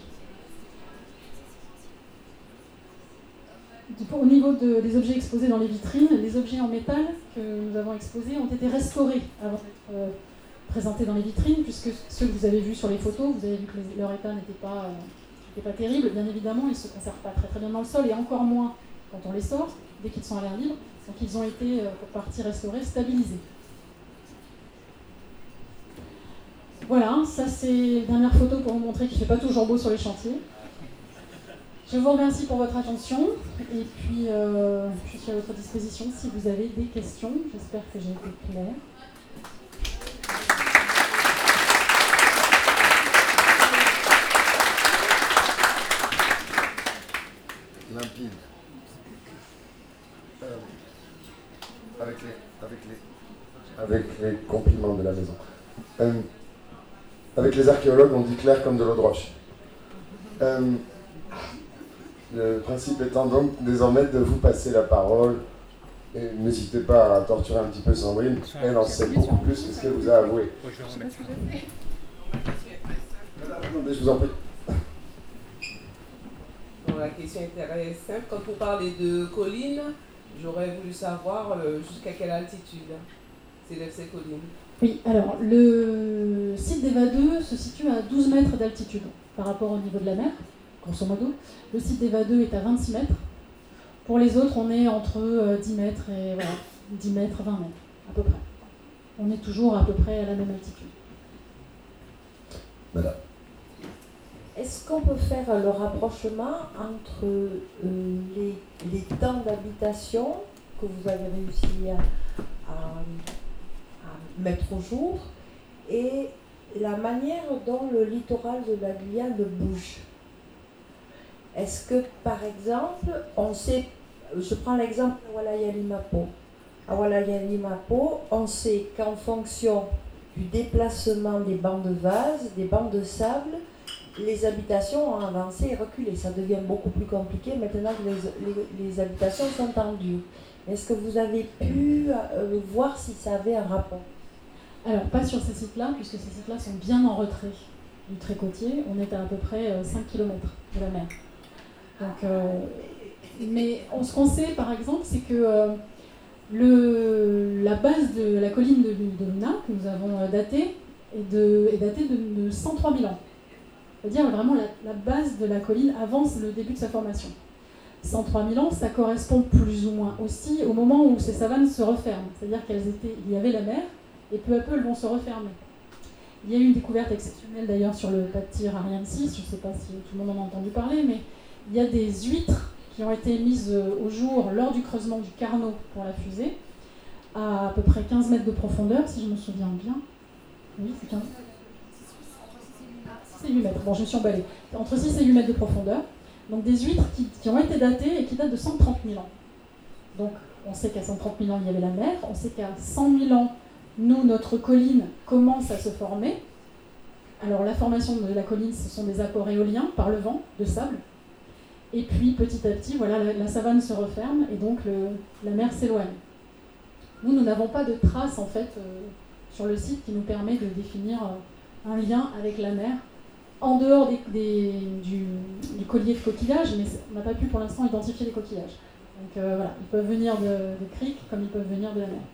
Au niveau des objets exposés dans les vitrines, les objets en métal que nous avons exposés ont été restaurés avant d'être présentés dans les vitrines, puisque ceux que vous avez vus sur les photos, vous avez vu que leur état n'était pas terrible. Bien évidemment, ils ne se conservent pas très bien dans le sol, et encore moins quand on les sort, dès qu'ils sont à l'air libre. Donc ils ont été, pour partie restaurés, stabilisés. Voilà, ça c'est la dernière photo pour vous montrer qu'il ne fait pas toujours beau sur les chantiers. Je vous remercie pour votre attention et puis je suis à votre disposition si vous avez des questions. J'espère que j'ai été claire. Limpide. Avec les compliments de la maison. Avec les archéologues, on dit clair comme de l'eau de roche. Le principe étant donc désormais de vous passer la parole. Et n'hésitez pas à torturer un petit peu Sandrine. Elle en sait beaucoup plus que ce qu'elle vous a avoué. Attendez, je vous en prie. Bon, la question est très simple. Quand vous parlez de collines, j'aurais voulu savoir jusqu'à quelle altitude s'élèvent ces collines. Oui, alors le site d'EVA 2 se situe à 12 mètres d'altitude par rapport au niveau de la mer, grosso modo. Le site d'EVA 2 est à 26 mètres. Pour les autres, on est entre 10 mètres et 10 mètres, 20 mètres, à peu près. On est toujours à peu près à la même altitude. Madame. Est-ce qu'on peut faire le rapprochement entre les temps d'habitation que vous avez réussi à mettre au jour et la manière dont le littoral de la Guyane bouge. Est-ce que, par exemple, on sait, je prends l'exemple de Walayali-Mapo. À Walayali-Mapo, on sait qu'en fonction du déplacement des bancs de vase, des bancs de sable, les habitations ont avancé et reculé. Ça devient beaucoup plus compliqué maintenant que les habitations sont tendues. Est-ce que vous avez pu voir si ça avait un rapport? Alors, pas sur ces sites-là, puisque ces sites-là sont bien en retrait du trait côtier. On est à peu près 5 km de la mer. Donc, mais ce qu'on sait, par exemple, c'est que la base de la colline de Luna, que nous avons datée, est datée de 103 000 ans. C'est-à-dire vraiment la base de la colline avant le début de sa formation. 103 000 ans, ça correspond plus ou moins aussi au moment où ces savanes se referment. C'est-à-dire il y avait la mer, et peu à peu, elles vont se refermer. Il y a eu une découverte exceptionnelle d'ailleurs sur le pas de tir Ariane 6, je ne sais pas si tout le monde en a entendu parler, mais il y a des huîtres qui ont été mises au jour lors du creusement du Carnot pour la fusée, à peu près 15 mètres de profondeur, si je me souviens bien. Oui, c'est 15. 6 et 8 mètres, bon je me suis emballée. Entre 6 et 8 mètres de profondeur. Donc des huîtres qui ont été datées et qui datent de 130 000 ans. Donc on sait qu'à 130 000 ans il y avait la mer, on sait qu'à 100 000 ans, nous, notre colline commence à se former. Alors la formation de la colline, ce sont des apports éoliens par le vent, de sable. Et puis petit à petit, voilà, la savane se referme et donc la mer s'éloigne. Nous n'avons pas de traces en fait sur le site qui nous permet de définir un lien avec la mer en dehors du collier de coquillages, mais on n'a pas pu pour l'instant identifier les coquillages. Donc voilà, ils peuvent venir de criques comme ils peuvent venir de la mer.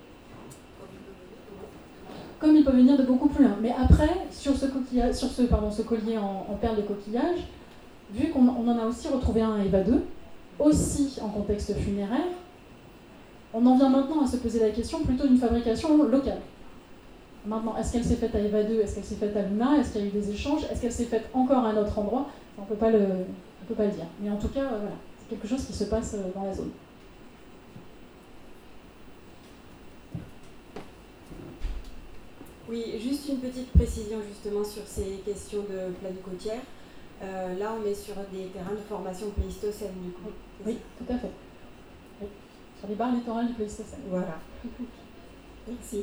Comme ils peuvent venir de beaucoup plus loin. Mais après, sur ce collier en perles de coquillage, vu qu'on en a aussi retrouvé un à Eva 2, aussi en contexte funéraire, on en vient maintenant à se poser la question plutôt d'une fabrication locale. Maintenant, est-ce qu'elle s'est faite à Eva 2, est-ce qu'elle s'est faite à Luna, est-ce qu'il y a eu des échanges, est-ce qu'elle s'est faite encore à un autre endroit? On ne peut pas le dire. Mais en tout cas, voilà, c'est quelque chose qui se passe dans la zone. Oui, juste une petite précision justement sur ces questions de plaine côtière. Là, on est sur des terrains de formation pléistocène du coup. Oui, tout à fait. Oui. Sur les barres littorales du Pléistocène. Voilà. Merci.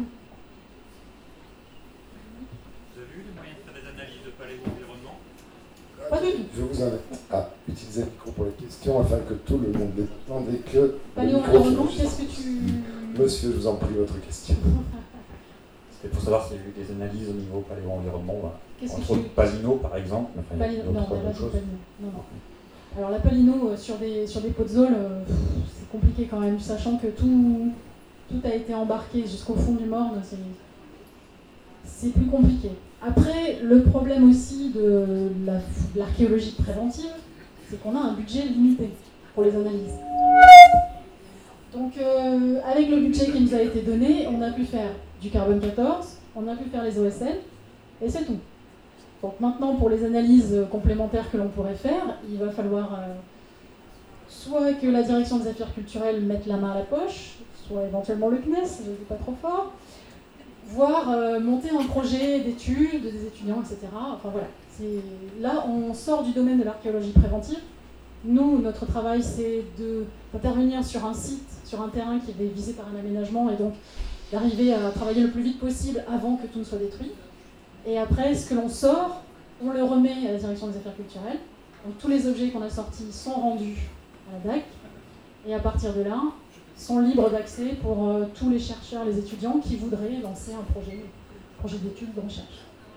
Vous avez eu les moyens de faire des analyses de paléo-environnement? Pas du tout. Je vous invite à utiliser le micro pour les questions afin que tout le monde l'entende et que... Paléo-environnement, qu'est-ce que tu... Monsieur, je vous en prie, votre question. C'était pour savoir s'il y a eu des analyses au niveau paléo-environnement, entre autres tu... Palino par exemple, mais enfin, il y a non, d'autres choses. Non. Alors la palino sur des podzol, c'est compliqué quand même, sachant que tout a été embarqué jusqu'au fond du Morne, c'est plus compliqué. Après, le problème aussi de l'archéologie préventive, c'est qu'on a un budget limité pour les analyses. Donc avec le budget qui nous a été donné, on a pu faire du carbone 14, on a pu faire les OSL, et c'est tout. Donc maintenant, pour les analyses complémentaires que l'on pourrait faire, il va falloir soit que la direction des affaires culturelles mette la main à la poche, soit éventuellement le CNES, je ne dis pas trop fort, voire monter un projet d'études, des étudiants, etc. Enfin voilà. Là, on sort du domaine de l'archéologie préventive. Nous, notre travail, c'est d'intervenir sur un site, sur un terrain qui est visé par un aménagement, et donc d'arriver à travailler le plus vite possible avant que tout ne soit détruit. Et après, ce que l'on sort, on le remet à la direction des affaires culturelles. Donc tous les objets qu'on a sortis sont rendus à la DAC, et à partir de là, sont libres d'accès pour tous les chercheurs, les étudiants qui voudraient lancer un projet d'études de recherche.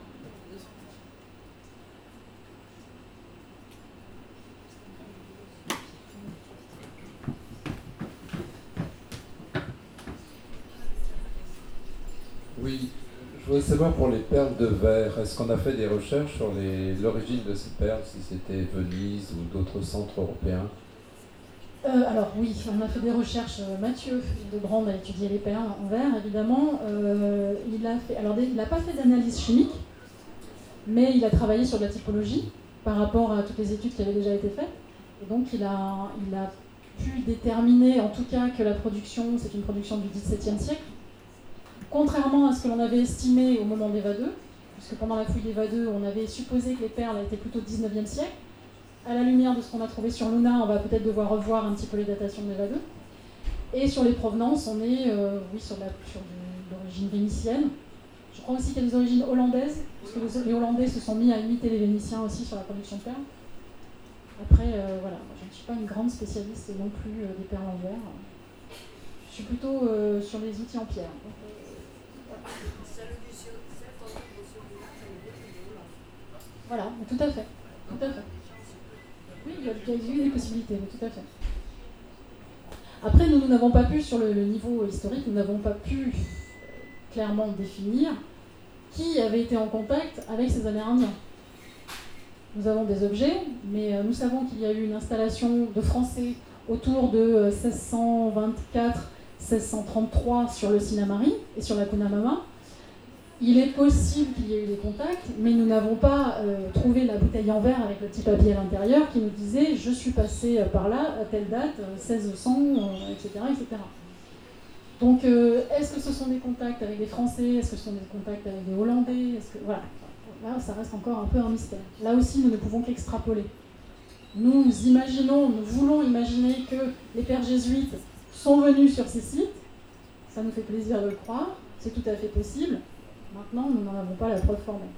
Oui, je voudrais savoir pour les perles de verre, est-ce qu'on a fait des recherches sur l'origine de ces perles, si c'était Venise ou d'autres centres européens? Alors oui, on a fait des recherches. Mathieu de Brande a étudié les perles en verre, évidemment. Il n'a pas fait d'analyse chimique, mais il a travaillé sur de la typologie par rapport à toutes les études qui avaient déjà été faites. Et donc il a pu déterminer en tout cas que la production, c'est une production du XVIIe siècle, contrairement à ce que l'on avait estimé au moment d'Eva II, puisque pendant la fouille d'Eva II, on avait supposé que les perles étaient plutôt XIXe siècle. À la lumière de ce qu'on a trouvé sur Luna, on va peut-être devoir revoir un petit peu les datations d'Eva II. Et sur les provenances, on est sur l'origine vénitienne. Je crois aussi qu'il y a des origines hollandaises, parce que les Hollandais se sont mis à imiter les Vénitiens aussi sur la production de perles. Après, voilà, moi, je ne suis pas une grande spécialiste non plus des perles en verre. Je suis plutôt sur les outils en pierre. Donc, voilà, tout à fait. Tout à fait. Oui, il y a eu des possibilités, mais tout à fait. Après, nous n'avons pas pu, sur le niveau historique, nous n'avons pas pu clairement définir qui avait été en contact avec ces Amérindiens. Nous avons des objets, mais nous savons qu'il y a eu une installation de Français autour de 1624-1633 sur le Sinamari et sur la Cunamama. Il est possible qu'il y ait eu des contacts, mais nous n'avons pas trouvé la bouteille en verre avec le petit papier à l'intérieur qui nous disait « je suis passé par là à telle date, 1600, etc. etc. » Donc, est-ce que ce sont des contacts avec des Français? Est-ce que ce sont des contacts avec des Hollandais? Voilà. Là, ça reste encore un peu un mystère. Là aussi, nous ne pouvons qu'extrapoler. Nous voulons imaginer que les pères jésuites sont venus sur ces sites. Ça nous fait plaisir de le croire. C'est tout à fait possible. Maintenant, nous n'en avons pas la preuve formelle.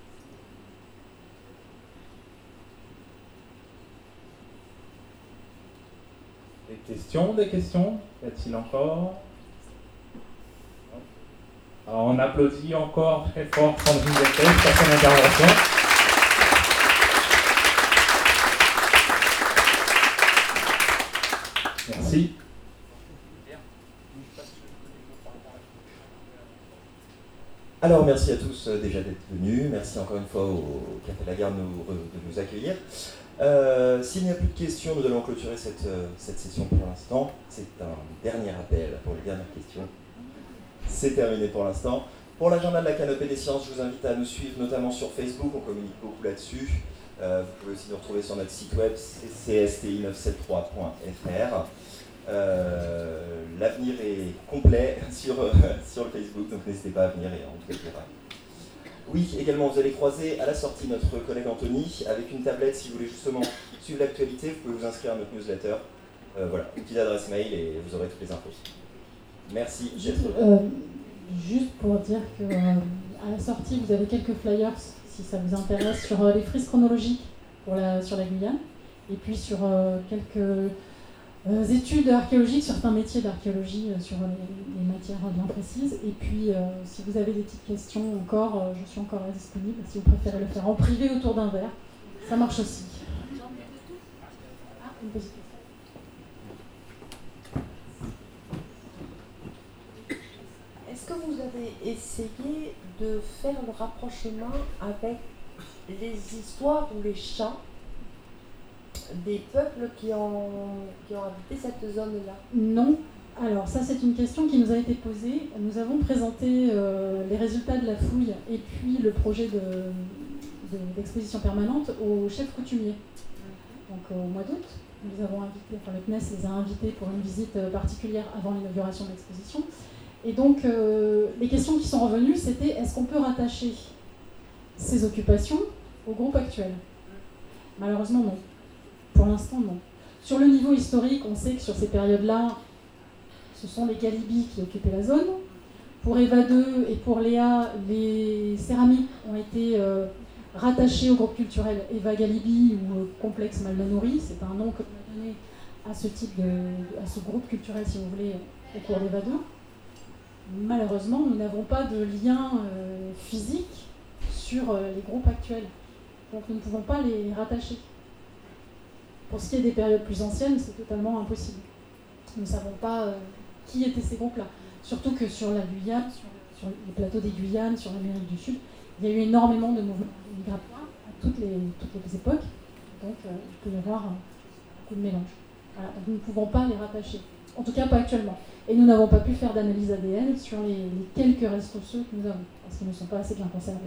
Des questions? Y a-t-il encore? Alors, on applaudit encore très fort Sandrine Delpech pour son intervention. Merci. Alors, merci à tous déjà d'être venus. Merci encore une fois au Café de la Gare de nous accueillir. S'il n'y a plus de questions, nous allons clôturer cette session pour l'instant. C'est un dernier appel pour les dernières questions. C'est terminé pour l'instant. Pour l'agenda de la Canopée des Sciences, je vous invite à nous suivre notamment sur Facebook, on communique beaucoup là-dessus. Vous pouvez aussi nous retrouver sur notre site web csti973.fr. L'avenir est complet sur le Facebook, donc n'hésitez pas à venir et on vous accueillera. Oui, également, vous allez croiser à la sortie notre collègue Anthony avec une tablette si vous voulez justement suivre l'actualité. Vous pouvez vous inscrire à notre newsletter. Voilà, une petite adresse mail et vous aurez toutes les infos. Merci. Juste pour dire que à la sortie, vous avez quelques flyers si ça vous intéresse sur les frises chronologiques sur la Guyane et puis sur quelques études archéologiques, certains métiers d'archéologie sur les matières bien précises. Et puis, si vous avez des petites questions encore, je suis encore disponible. Si vous préférez le faire en privé autour d'un verre, ça marche aussi. Ah, une petite question. Est-ce que vous avez essayé de faire le rapprochement avec les histoires ou les chants des peuples qui ont habité cette zone-là? Non. Alors ça, c'est une question qui nous a été posée. Nous avons présenté les résultats de la fouille et puis le projet d'exposition permanente au chef coutumier. Donc au mois d'août, nous les avons invités, enfin le CNES les a invités pour une visite particulière avant l'inauguration de l'exposition. Et donc les questions qui sont revenues, c'était est-ce qu'on peut rattacher ces occupations au groupe actuel? Malheureusement, non. Pour l'instant, non. Sur le niveau historique, on sait que sur ces périodes-là, ce sont les Galibis qui occupaient la zone. Pour Eva II et pour Léa, les céramiques ont été rattachées au groupe culturel Eva Galibi ou complexe Malmanouri. C'est un nom que l'on a donné à ce groupe culturel, si vous voulez, au cours d'Eva II. Malheureusement, nous n'avons pas de lien physique sur les groupes actuels. Donc nous ne pouvons pas les rattacher. Pour ce qui est des périodes plus anciennes, c'est totalement impossible. Nous ne savons pas qui étaient ces groupes-là. Surtout que sur la Guyane, sur les plateaux des Guyanes, sur l'Amérique du Sud, il y a eu énormément de mouvements migratoires à toutes les époques. Donc il peut y avoir beaucoup de mélange. Voilà, donc nous ne pouvons pas les rattacher. En tout cas, pas actuellement. Et nous n'avons pas pu faire d'analyse ADN sur les quelques restes osseux que nous avons, parce qu'ils ne sont pas assez bien conservés.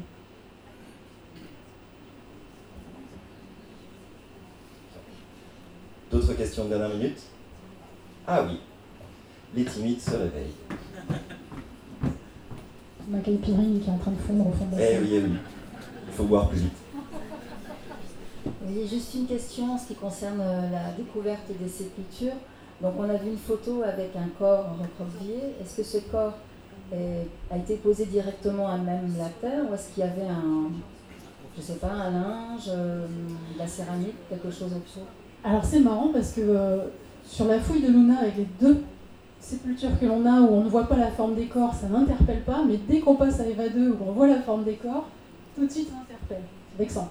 D'autres questions de dernière minute? Ah oui, les timides se réveillent. Macaille Pyrine qui est en train de fondre au fond de la Eh scène. oui, eh oui. Il faut boire plus vite. Oui, juste une question en ce qui concerne la découverte des sépultures. Donc on a vu une photo avec un corps recroquevillé. Est-ce que ce corps a été posé directement à même la terre ou est-ce qu'il y avait je sais pas, un linge, de la céramique, quelque chose autour? Alors c'est marrant parce que sur la fouille de Luna, avec les deux sépultures que l'on a où on ne voit pas la forme des corps, ça n'interpelle pas, mais dès qu'on passe à Eva 2 où on voit la forme des corps, tout de suite ça interpelle. C'est vexant.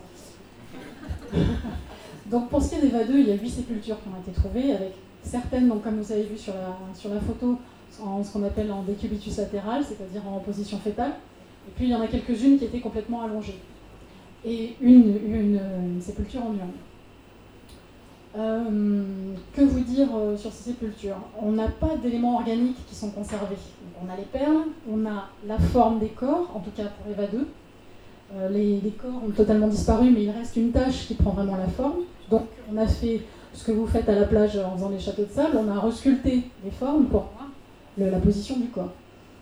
Donc pour ce qui est d'Eva 2, il y a 8 sépultures qui ont été trouvées, avec certaines, donc, comme vous avez vu sur la photo, en ce qu'on appelle en décubitus latéral, c'est-à-dire en position fétale. Et puis il y en a quelques-unes qui étaient complètement allongées. Et une sépulture en urne. Que vous dire sur ces sépultures? On n'a pas d'éléments organiques qui sont conservés. Donc on a les perles, on a la forme des corps, en tout cas pour Eva 2. Les corps ont totalement disparu, mais il reste une tache qui prend vraiment la forme. Donc on a fait ce que vous faites à la plage en faisant des châteaux de sable, on a resculpté les formes pour voir la position du corps.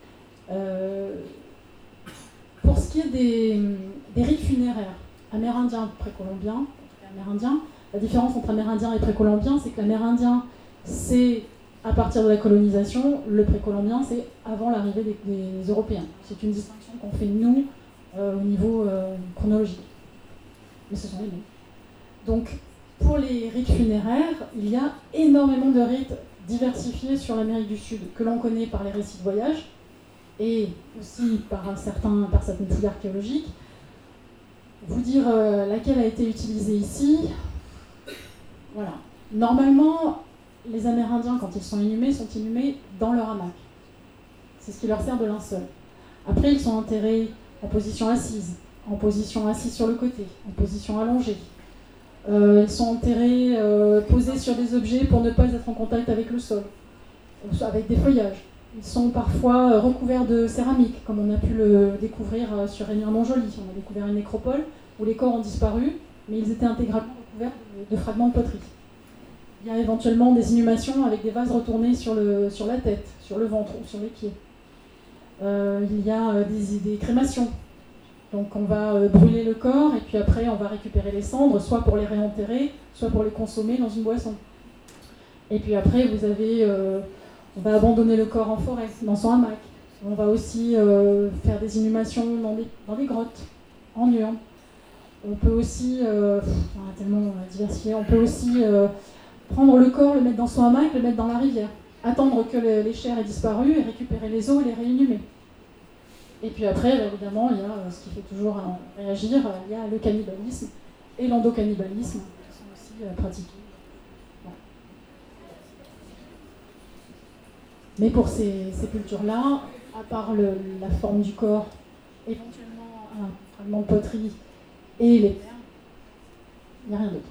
Pour ce qui est des rites funéraires, amérindiens, précolombiens, la différence entre amérindien et précolombien, c'est que l'amérindien, c'est à partir de la colonisation, le précolombien, c'est avant l'arrivée des Européens. C'est une distinction qu'on fait nous au niveau chronologique. Mais ce sont les mêmes. Donc, pour les rites funéraires, il y a énormément de rites diversifiés sur l'Amérique du Sud, que l'on connaît par les récits de voyage, et aussi par certaines fouilles archéologiques. Vous dire laquelle a été utilisée ici, voilà. Normalement, les Amérindiens, quand ils sont inhumés dans leur hamac. C'est ce qui leur sert de linceul. Après, ils sont enterrés en position assise sur le côté, en position allongée. Ils sont enterrés posés sur des objets pour ne pas être en contact avec le sol, avec des feuillages. Ils sont parfois recouverts de céramique, comme on a pu le découvrir sur Rémire-Montjoly. On a découvert une nécropole où les corps ont disparu, mais ils étaient intégralement recouverts de fragments de poterie. Il y a éventuellement des inhumations avec des vases retournés sur la tête, sur le ventre ou sur les pieds. Il y a des crémations. Donc on va brûler le corps et puis après on va récupérer les cendres, soit pour les réenterrer, soit pour les consommer dans une boisson. Et puis après vous avez... on va abandonner le corps en forêt, dans son hamac. On va aussi faire des inhumations dans des grottes, en urne. On peut aussi, tellement diversifié, on peut aussi prendre le corps, le mettre dans son hamac, le mettre dans la rivière. Attendre que les chairs aient disparu et récupérer les os et les réinhumer. Et puis après, évidemment, il y a ce qui fait toujours réagir, il y a le cannibalisme et l'endocannibalisme qui sont aussi pratiqués. Mais pour ces sépultures-là, à part la forme du corps, éventuellement un fragment de poterie et les perles, il n'y a rien d'autre.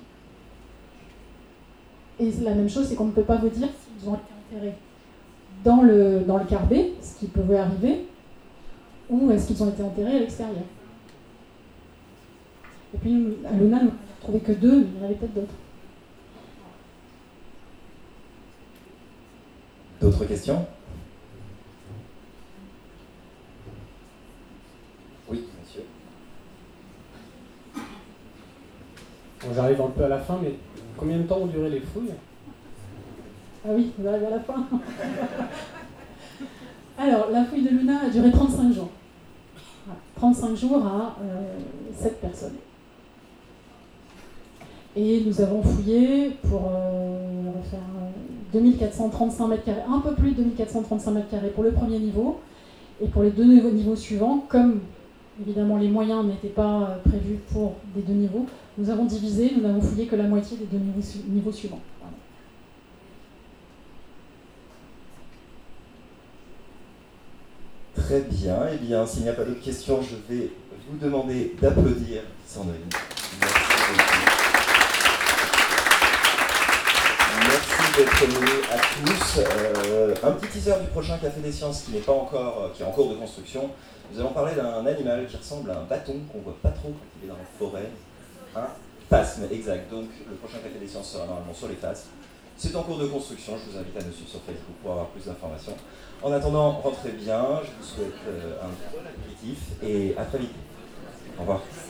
Et la même chose, c'est qu'on ne peut pas vous dire s'ils ont été enterrés dans le carbet, ce qui pouvait arriver, ou est-ce qu'ils ont été enterrés à l'extérieur. Et puis, à Luna, nous n'avons trouvé que 2, mais il y en avait peut-être d'autres. D'autres questions? Oui, monsieur. Bon, j'arrive un peu à la fin, mais combien de temps ont duré les fouilles? Ah oui, on va arriver à la fin. Alors, la fouille de Luna a duré 35 jours. Voilà, 35 jours à 7 personnes. Et nous avons fouillé pour faire 2435 mètres carrés, un peu plus de 2435 mètres carrés pour le premier niveau. Et pour les 2 niveaux suivants, comme évidemment les moyens n'étaient pas prévus pour des 2 niveaux, nous avons divisé, nous n'avons fouillé que la moitié des 2 niveaux suivants. Voilà. Très bien. Eh bien, s'il n'y a pas d'autres questions, je vais vous demander d'applaudir Sandrine. Merci d'être venus à tous. Un petit teaser du prochain Café des Sciences qui n'est pas encore, qui est en cours de construction. Nous allons parler d'un animal qui ressemble à un bâton qu'on ne voit pas trop quand il est dans la forêt. Un phasme, exact. Donc le prochain Café des Sciences sera normalement sur les phasmes. C'est en cours de construction, je vous invite à nous suivre sur Facebook pour avoir plus d'informations. En attendant, rentrez bien, je vous souhaite un bon appétitif et à très vite. Au revoir.